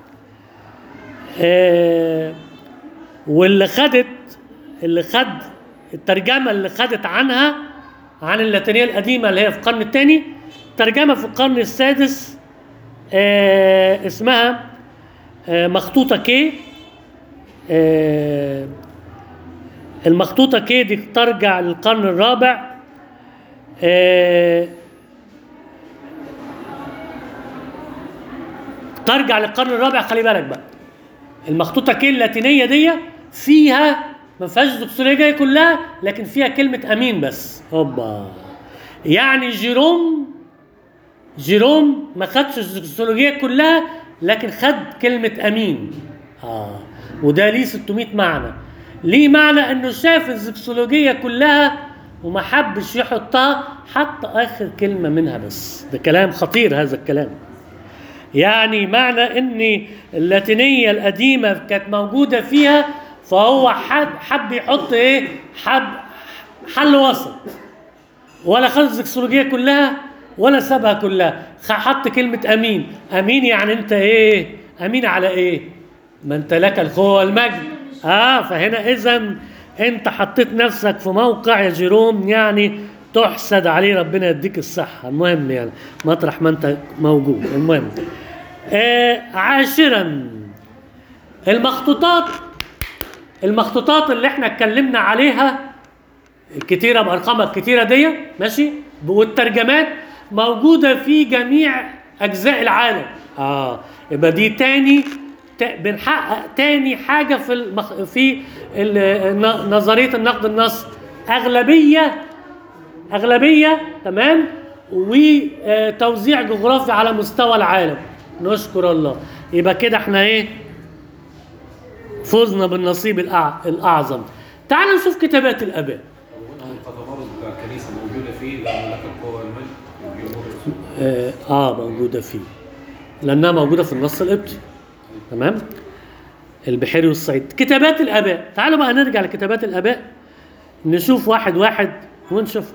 آه واللي خدت اللي خد الترجمة اللي خدت عنها عن اللاتينية القديمة اللي هي في القرن الثاني ترجمة في القرن السادس آه اسمها آه مخطوطة كي. آه المخطوطة كي دي ترجع للقرن الرابع. آه ترجع للقرن الرابع. خلي بالك بقى المخطوطة كي اللاتينية دي فيها ما فيهاش الدكتورية كلها لكن فيها كلمة أمين بس. هوبا يعني جيروم جيروم ما خدش الزكسولوجية كلها لكن خد كلمة أمين. آه وده ليه ستمائة معنى. ليه معنى انه شاف الزكسولوجية كلها وما حبش يحطها حتى آخر كلمة منها بس. ده كلام خطير هذا الكلام. يعني معنى ان اللاتينية القديمة كانت موجودة فيها فهو حد حب يحط ايه حب حل وسط ولا خد الزكسولوجية كلها ولا سابها كلها. حط كلمة أمين. أمين يعني أنت إيه؟ أمين على إيه؟ ما أنت لك القوة والمجد. آه فهنا إذا أنت حطيت نفسك في موقع يا جيروم يعني تحسد عليه ربنا يديك الصحة. المهم يعني مطرح ما أنت موجود. المهم آه عاشرا المخطوطات المخطوطات اللي احنا اتكلمنا عليها كتيرة بأرقامها الكتيرة دي ماشي والترجمات موجودة في جميع أجزاء العالم. آه يبقى دي تاني بنحقق تاني حاجة في المخ... في ال... نظرية النقد النص. أغلبية أغلبية تمام وتوزيع جغرافي على مستوى العالم. نشكر الله. يبقى كده احنا ايه فزنا بالنصيب الأع... الأعظم. تعالوا نشوف كتابات الآباء. القطمارس بتاع الكنيسه موجوده فيه لان لك القوه والمجد. آه, اه موجوده فيه لانها موجوده في النص القبطي. تمام. البحيري والصعيد. كتابات الآباء. تعالوا بقى نرجع لكتابات الآباء نشوف واحد واحد ونشوف.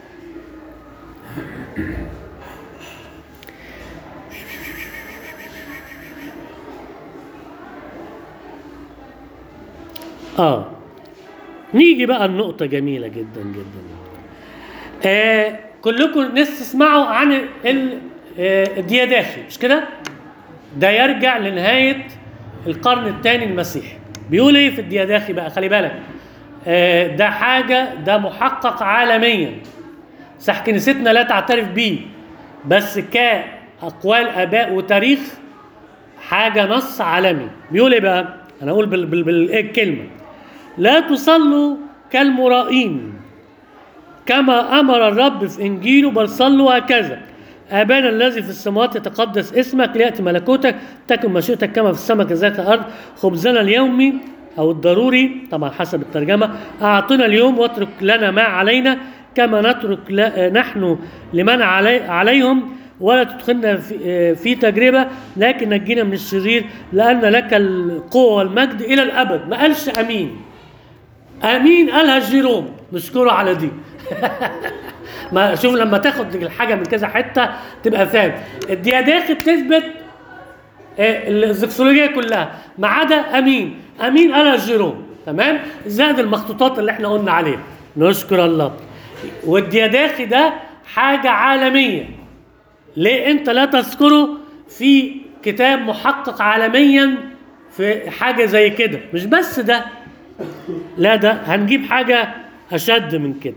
اه نيجي بقى النقطة جميلة جدا جدا. آه كلكم ناس تسمعوا عن ال آه الدياداخي مش كده؟ ده يرجع لنهاية القرن الثاني المسيحي. بيقول ايه في الدياداخي بقى؟ خلي بالك آه ده حاجة ده محقق عالميا صح كنيستنا لا تعترف بيه بس كأقوال آباء وتاريخ حاجة نص عالمي. بيقول ايه بقى؟ انا اقول بالكلمة لا تصلوا كالمرائين كما أمر الرب في إنجيله بل صلوا هكذا: آبانا الذي في السماوات يتقدس اسمك ليأتي ملكوتك تكن مشيئتك كما في السماء كذلك في الأرض خبزنا اليومي أو الضروري طبعا حسب الترجمة أعطنا اليوم واترك لنا ما علينا كما نترك نحن لمن علي عليهم ولا تدخلنا في, في تجربة لكن نجينا من الشرير لأن لك القوة والمجد إلى الأبد. ما قالش أمين. أمين قالها جيروم. نشكره على دي. ما شوف لما تاخد الحاجة من كذا حتة تبقى فاهم. الدياداخي بتثبت الزكسولوجية كلها ما عدا أمين. أمين قالها جيروم. تمام. زائد المخطوطات اللي احنا قلنا عليها. نشكر الله. والدياداخي ده حاجة عالمية. ليه انت لا تذكره في كتاب محقق عالميا في حاجة زي كده؟ مش بس ده لا ده هنجيب حاجة أشد من كده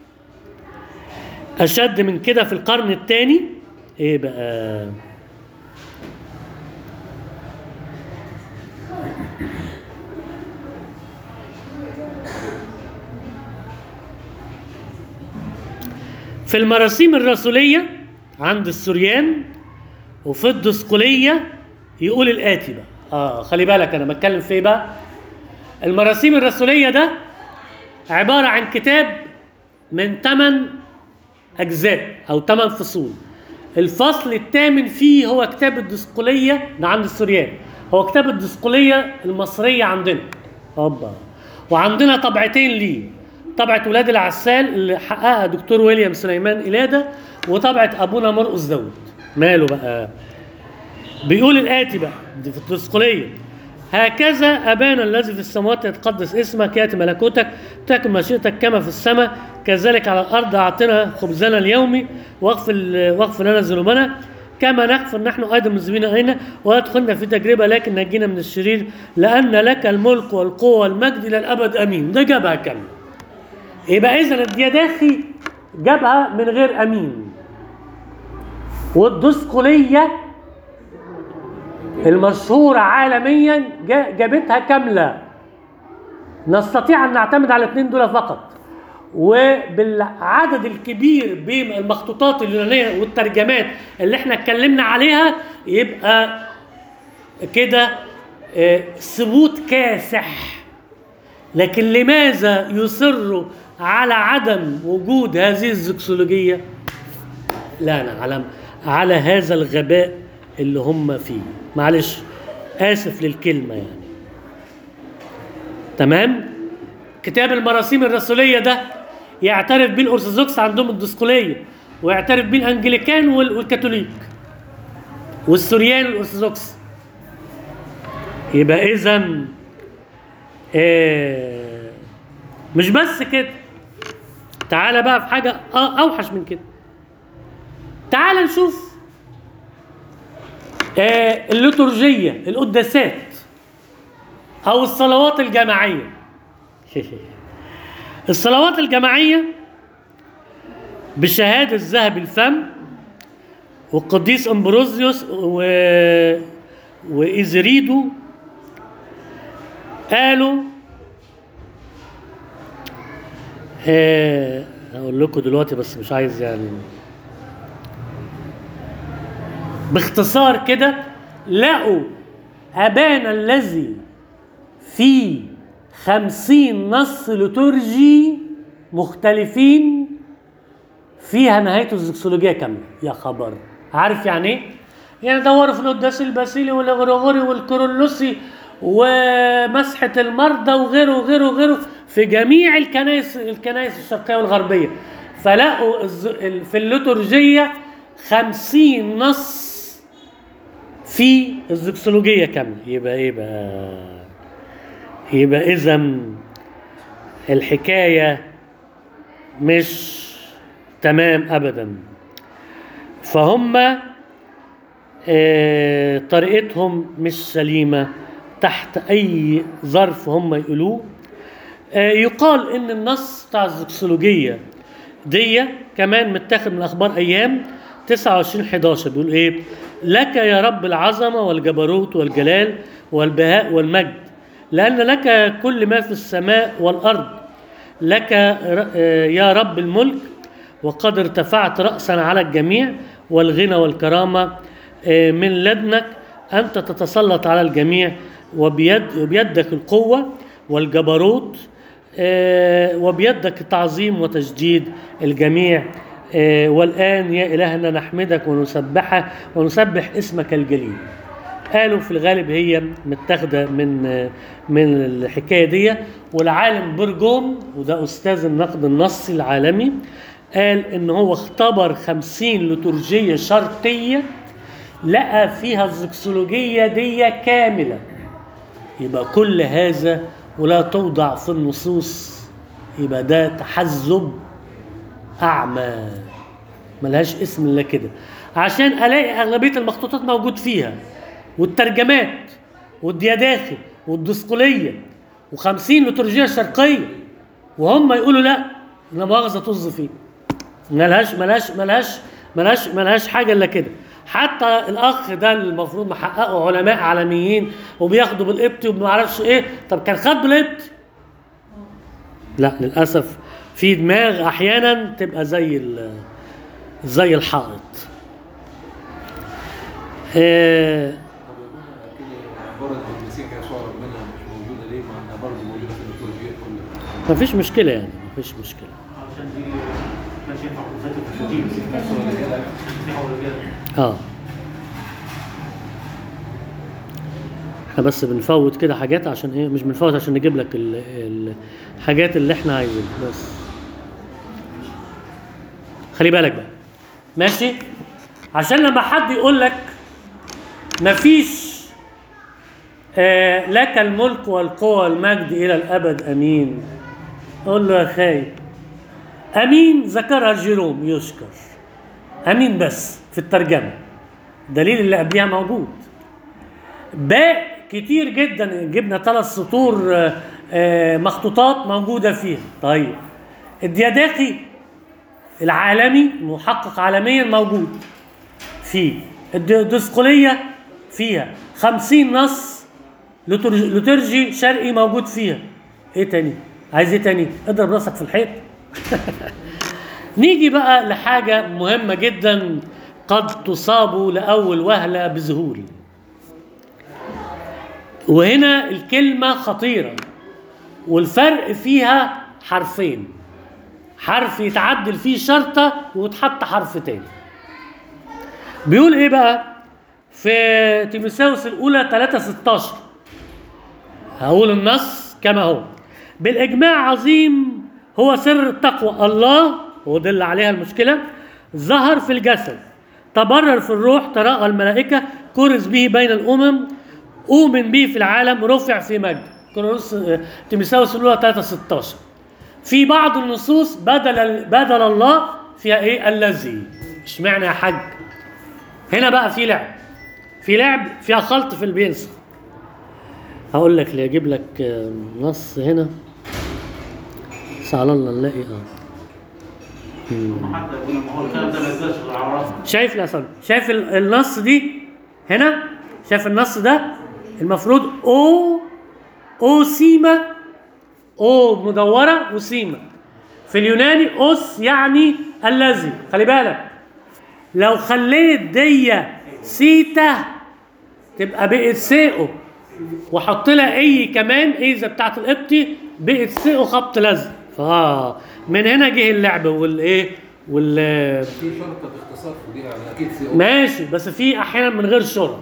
أشد من كده في القرن الثاني. إيه بقى؟ في المراسيم الرسولية عند السوريان وفي الدسقلية يقول الآتي بقى. آه خلي بالك أنا بتكلم في إيه بقى؟ المراسيم الرسولية ده عبارة عن كتاب من ثمان اجزاء او ثمان فصول. الفصل الثامن فيه هو كتاب الدسقليه ده عند السوريان، هو كتاب الدسقليه المصريه عندنا. اوبا. وعندنا طبعتين ليه، طبعه ولاد العسال اللي حققها دكتور ويليام سليمان إلادة، وطبعه ابونا مرقس داود. ماله بقى؟ بيقول الآتي بقى دي في الدسقليه: هكذا أبانا الذي في السماوات يتقدس اسمك، يأتي ملكوتك، تكن مشيئتك كما في السماء كذلك على الأرض. أعطنا خبزنا اليومي، واغفر واغفر لنا ذنوبنا كما نغفر نحن أيضا المذنبين إلينا، ولا تدخلنا في تجربة لكن نجينا من الشرير، لأن لك الملك والقوة والمجد إلى الأبد آمين. ده جابها كاملة. يبقى إذا الدياداخي جابها من غير أمين، والدسقلية المشهورة عالميا جابتها كاملة. نستطيع أن نعتمد على الاثنين دول فقط، وبالعدد الكبير بين المخطوطات اليونانية والترجمات اللي احنا اتكلمنا عليها يبقى كده ثبوت كاسح. لكن لماذا يصروا على عدم وجود هذه الزكسولوجية؟ لا نعلم، على هذا الغباء اللي هم فيه. معلش آسف للكلمة يعني. تمام؟ كتاب المراسيم الرسولية ده يعترف بيه الأرثوذكس عندهم الدسقلية، ويعترف بيه الأنجليكان والكاثوليك والسوريان الأرثوذكس. يبقى إذن آه مش بس كده، تعال بقى في حاجة أوحش من كده. تعال نشوف آه الليتورجية، القداسات أو الصلوات الجماعية. الصلوات الجماعية بشهادة ذهب الفم والقديس أمبروزيوس و... وإزريدو قالوا آه هقول لكم دلوقتي بس مش عايز يعني باختصار كده. لقوا أبانا الذي في خمسين نص ليتورجي مختلفين فيها نهاية الزكسولوجية كاملة. يا خبر، عارف يعني ايه؟ يعني دوروا في القداس الباسيلي والغريغوري والكورولوسي ومسحة المرضى وغيره وغيره وغيره في جميع الكنائس الكنائس الشرقية والغربية، فلقوا في الليتورجية خمسين نص في الزكسولوجية كاملة. يبقى ايه بقى؟ يبقى إذن الحكاية مش تمام أبدا. فهم اه طريقتهم مش سليمة تحت أي ظرف هم يقولوه. اه يقال إن النص بتاع الزكسولوجية دي كمان متاخد من أخبار أيام تسعة وعشرين حداشر. بيقول إيه؟ لك يا رب العظمة والجبروت والجلال والبهاء والمجد، لأن لك كل ما في السماء والأرض، لك يا رب الملك، وقد ارتفعت رأسا على الجميع، والغنى والكرامة من لدنك، أنت تتسلط على الجميع، وبيد وبيدك القوة والجبروت، وبيدك التعظيم وتجديد الجميع. والآن يا إلهنا نحمدك ونسبحك ونسبح اسمك الجليل. قالوا في الغالب هي متاخده من من الحكايه دي. والعالم برجوم وده استاذ النقد النصي العالمي قال ان هو اختبر خمسين ليتورجيه شرقيه لقى فيها الزكسولوجيه دي كامله. يبقى كل هذا ولا توضع في النصوص، يبقى ده تحزب اعمى ملهاش اسم الا كده، عشان الاقي اغلبيه المخطوطات موجود فيها والترجمات والدياداخي والدسقلية وخمسين ليتورجية شرقية، وهم يقولوا لا لا مؤاخذة طز فيه. ملهاش ملهاش ملهاش ملهاش ملهاش حاجة الا كده. حتى الأخ ده المفروض محققه علماء عالميين وبياخدوا بالقبطي وبمعرفش ايه، طب كان خد بالقبطي؟ لا للأسف في دماغ أحيانا تبقى زي زي الحائط. آه ما فيش مشكلة يعني، ما فيش مشكلة. عشان دي ماشي ينفع تفاتي في الفوتين بس ينفع صور الرجاله ينفع الرجاله. اه احنا بس بنفوت كده حاجات عشان ايه، مش بنفوت عشان نجيب لك ال- ال- الحاجات اللي احنا عايزينها بس. خلي بالك بقى ماشي، عشان لما حد يقول لك مفيش آه لك الملك والقوة والمجد إلى الأبد أمين، قول له يا خايب أمين ذكرها جيروم يشكر، أمين بس في الترجمة، دليل اللي قبلها موجود. باء كتير جدا، جبنا ثلاث سطور آه آه مخطوطات موجودة فيها. طيب الدياداقي العالمي محقق عالميا موجود فيه، الدسقلية فيها خمسين نص لترجي شرقي موجود فيها. ايه تاني؟ عايز ايه تاني؟ اضرب راسك في الحيط. نيجي بقى لحاجة مهمة جدا قد تصاب لأول وهلة بذهول، وهنا الكلمة خطيرة والفرق فيها حرفين، حرف يتعدل فيه شرطة وتحط حرف تاني. بيقول ايه بقى في تيموثاوس الاولى ثلاثة ستاشر؟ هقول النص كما هو: بالاجماع عظيم هو سر التقوى، الله هو ده اللي عليها المشكلة، ظهر في الجسد، تبرر في الروح، تراءى الملائكة، كرز به بين الامم، أؤمن به في العالم، رفع في مجد. تيموثاوس الاولى ثلاثة ستاشر. في بعض النصوص بدل بدل الله فيها ايه؟ الذي. اشمعنى يا حاج؟ هنا بقى في لعب، في لعب فيها خلط في البينسخ. هقول لك ليه، اجيب لك نص هنا بس على الله نلاقي اه حتى يقول ما هو الكلام ده ما ينزلش غير على راسنا. شايف يا صاحبي؟ شايف النص دي هنا؟ شايف النص ده؟ المفروض او او سيما، او مدوره وسيما. في اليوناني اوس يعني الذي. خلي بالك لو خليت دي سيتا تبقى بقت سيئو، وحط لها اي كمان ايزا بتاعت القبطي بقت سيئو خبط لزق. فاه من هنا جه اللعب والايه وال في شرطه باختصار في دي يعني اكيد سي او. ماشي، بس في احيانا من غير شرط،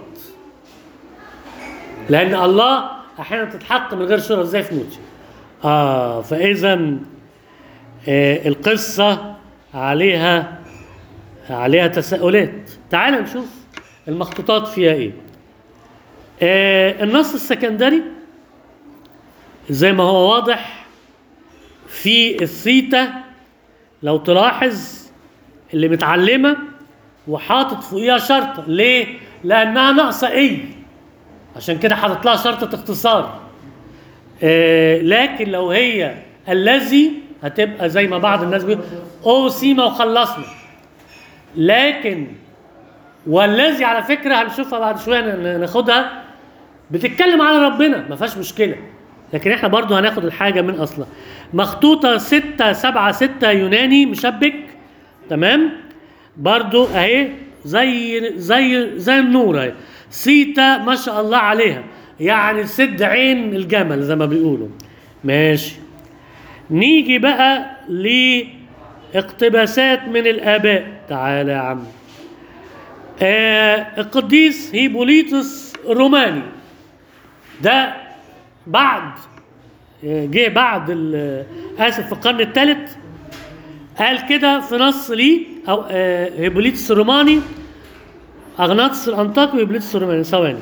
لان الله احيانا تتحط من غير شرط زي في نوتشي. اه فاذا آه القصه عليها عليها تساؤلات. تعال نشوف المخطوطات فيها ايه. آه النص السكندري زي ما هو واضح في الثيتا، لو تلاحظ اللي متعلمه وحاطط فوقيها شرطه. ليه؟ لانها ناقصه ايه، عشان كده حاطط لها شرطه اختصار. آه لكن لو هي الذي هتبقى زي ما بعض الناس بيقول او سيما وخلصنا. لكن والذي على فكره هنشوفها بعد شويه ناخدها بتتكلم على ربنا، ما فيهاش مشكله، لكن احنا برضو هناخد الحاجه من اصلها. مخطوطه ستة سبعة ستة يوناني مشبك، تمام، برضو اهي زي زي زي النور اهي، سيتا ما شاء الله عليها، يعني سد عين الجمل زي ما بيقولوا. ماشي، نيجي بقى لاقتباسات من الآباء. تعالى يا عم. آه القديس هيبوليتوس الروماني ده بعد جه بعد آسف في القرن الثالث، قال كده في نص ليه أو آه هيبوليتوس الروماني، أغناطس الأنطاكي وهيبوليتوس الروماني. ثواني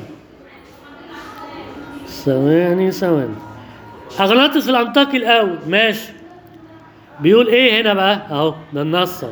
ثواني ثواني أغناطس الأنطاكي الأول. ماشي، بيقول إيه هنا بقى؟ أهو ده النص.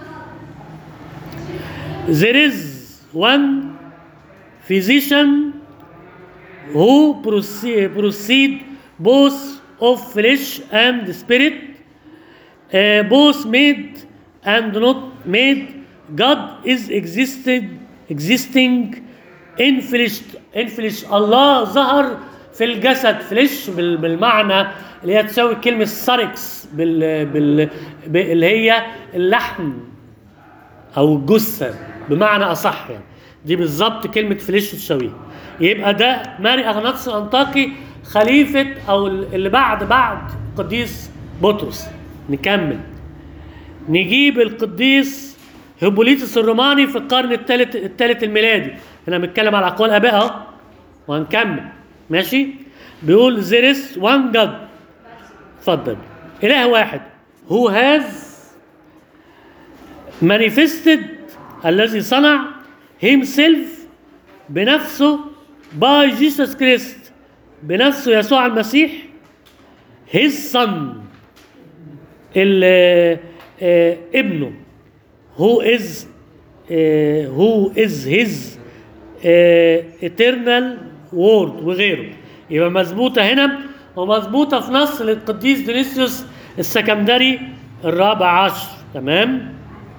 There is one physician who proceed, proceed both of flesh and spirit, uh, both made and not made. God is existed, existing in flesh. in flesh. الله ظهر في الجسد، فليش بالمعنى اللي هي تساوي كلمة ساركس بال... بال... اللي هي اللحم أو الجثة بمعنى أصح، يعني دي بالظبط كلمة فليش تساويه. يبقى ده ماري أغناطس الأنطاكي خليفة أو اللي بعد بعد قديس بطرس. نكمل. نجيب القديس هيبوليتوس الروماني في القرن الثالث الثالث الميلادي. هنا بنتكلم على اقوال اباء اهو وهنكمل ماشي. بيقول there is one God. اتفضل. اله واحد who has manifested الذي صنع himself بنفسه by Jesus Christ بنفسه يسوع المسيح his son ال آه ابنه who is آه who is his آه eternal word وغيره. يبقى مظبوطه هنا ومظبوطه في نص للقديس ديونيسيوس السكندري الرابع عشر. تمام.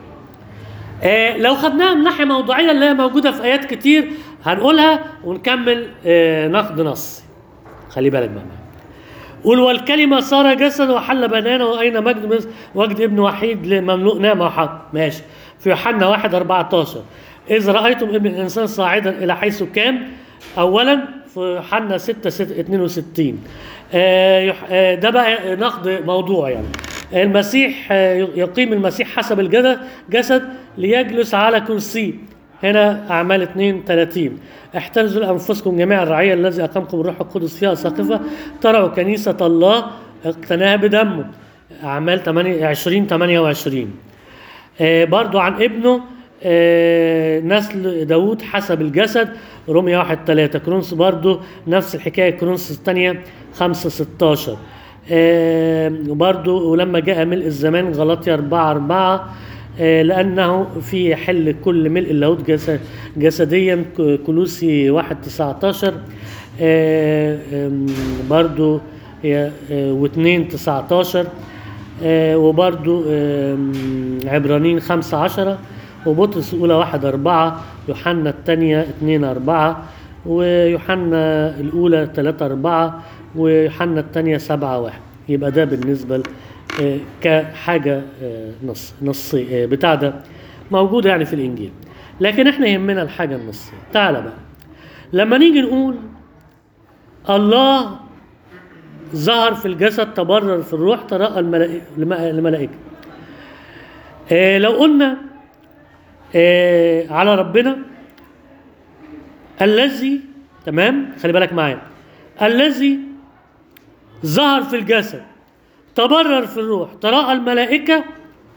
آه لو خدناها من ناحيه موضوعيه اللي هي موجوده في ايات كتير هنقولها ونكمل آه نقد نصي. خلي بالك بقى. قول والكلمه صار جسد وحل بيننا واين مجد وجد ابن وحيد لمملوء نعمه وحق. ماشي. في يوحنا واحد أربعتاشر اذ رايتم ابن الانسان صاعدا الى حيث كان. اولا في يوحنا ستة اثنين وستين. آه آه ده بقى نقد موضوع يعني. المسيح يقيم المسيح حسب الجسد ليجلس على كرسي. هنا أعمال اثنين ثلاثين. احترزوا لأنفسكم جميع الرعية الذي أقامكم الروح القدس فيها ساقفة ترعوا كنيسة الله اقتناها بدمه. أعمال عشرين ثمانية وعشرين. آه برضو عن ابنه آه نسل داود حسب الجسد رومية واحد ثلاثة. كرونس برضو نفس الحكاية كرونس الثانية خمسة ستاشر. آه برضو ولما جاء ملء الزمان غلطية أربعة أربعة آه لأنه في حل كل ملء اللاهوت جسد جسديا كولوسي واحد تسعتاشر. آه برضو آه واثنين تسعتاشر. آه وبرضو آه عبرانيين خمسة عشرة وبطرس الأولى واحد أربعة يوحنا الثانية اثنين أربعة ويوحنا الأولى ثلاثة أربعة ويوحنا الثانية سبعة واحد. يبقى ده بالنسبة كحاجة نص نصي بتاع ده موجودة يعني في الإنجيل. لكن احنا يهمنا الحاجة النصية. تعالى بقى لما نيجي نقول الله ظهر في الجسد تبرر في الروح ترقى الملائكة. اه لو قلنا اه على ربنا الذي تمام خلي بالك معايا الذي ظهر في الجسد تبرر في الروح تراءى الملائكة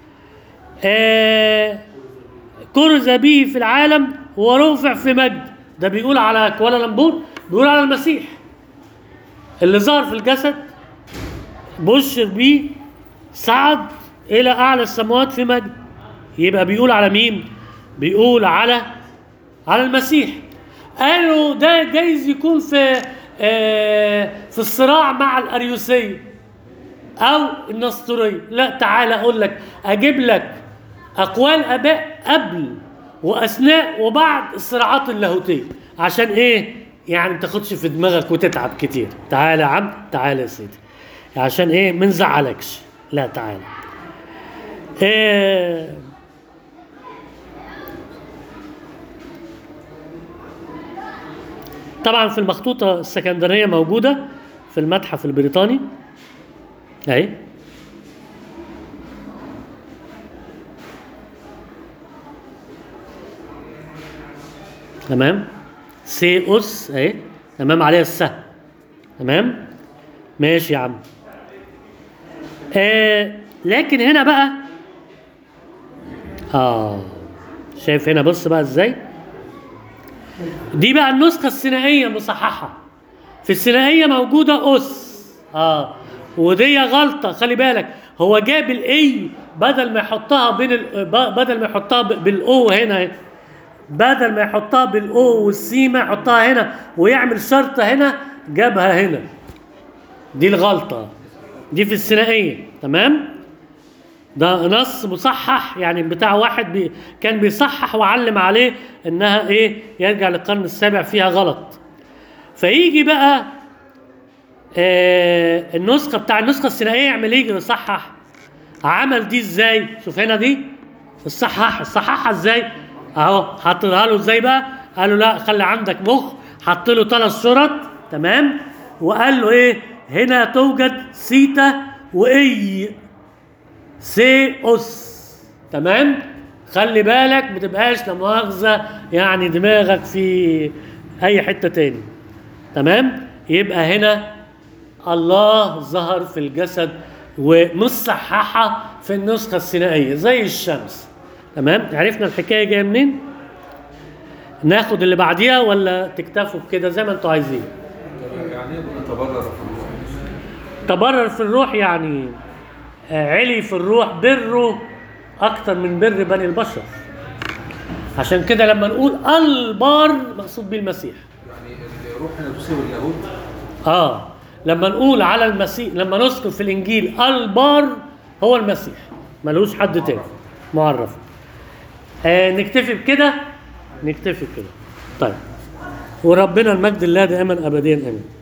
آه كرز به في العالم ورفع في مجد. ده بيقول على كوالالمبور بيقول على المسيح اللي ظهر في الجسد بشر به صعد إلى أعلى السماوات في مجد. يبقى بيقول على مين؟ بيقول على على المسيح. قالوا ده جايز يكون في آه في الصراع مع الأريوسية أو النسطورية. لا تعالى أقول لك أجيب لك أقوال آباء قبل وأثناء وبعد الصراعات اللاهوتية عشان إيه؟ يعني ما تاخدش في دماغك وتتعب كتير. تعالى يا عم تعالى يا سيدي عشان إيه؟ ما نزعلكش. لا تعالى. إيه طبعا في المخطوطة السكندرية موجودة في المتحف البريطاني اهي. تمام. سيوس اهي تمام عليها السهم. تمام ماشي يا عم. آه لكن هنا بقى اه شايف هنا بص بقى ازاي دي بقى النسخة السينائية مصححة. في السينائية موجودة أس اه ودي غلطة خلي بالك. هو جاب الاي بدل ما يحطها بين ال... بدل ما يحطها بالاو هنا بدل ما يحطها بالاو والسي ما يحطها هنا ويعمل شرطة هنا جابها هنا. دي الغلطة دي في السينائية. تمام. ده نص مصحح يعني بتاع واحد بي كان بيصحح وعلم عليه انها ايه يرجع للقرن السابع فيها غلط. فيجي بقى آه النسخة بتاع النسخة السينائية يعمل ايه يصحح. عمل دي ازاي؟ شوف هنا دي الصحح الصححها ازاي اهو. حطها له ازاي بقى؟ قال له لا خلي عندك مخ. حط له ثلاث شرط. تمام. وقال له ايه هنا توجد سيتا واي سي أس تمام؟ خلي بالك ما تبقاش لا مؤاخذة يعني دماغك في أي حتة تاني. تمام؟ يبقى هنا الله ظهر في الجسد ومصححة في النسخة السينائية زي الشمس. تمام؟ عرفنا الحكاية جاية منين؟ ناخد اللي بعديها ولا تكتفوا بكده زي ما انتوا عايزين؟ يعني ايه تبرر في الروح؟ تبرر في الروح يعني علي في الروح بره اكتر من بر بني البشر. عشان كده لما نقول البار مقصود بيه المسيح. يعني الروح هنا تساوي اللاهوت؟ اه لما نقول على المسيح، لما نذكر في الانجيل البار هو المسيح، ملوش حد تاني معرف. آه نكتفي بكده، نكتفي بكده. طيب وربنا المجد الله دائما ابديا امين.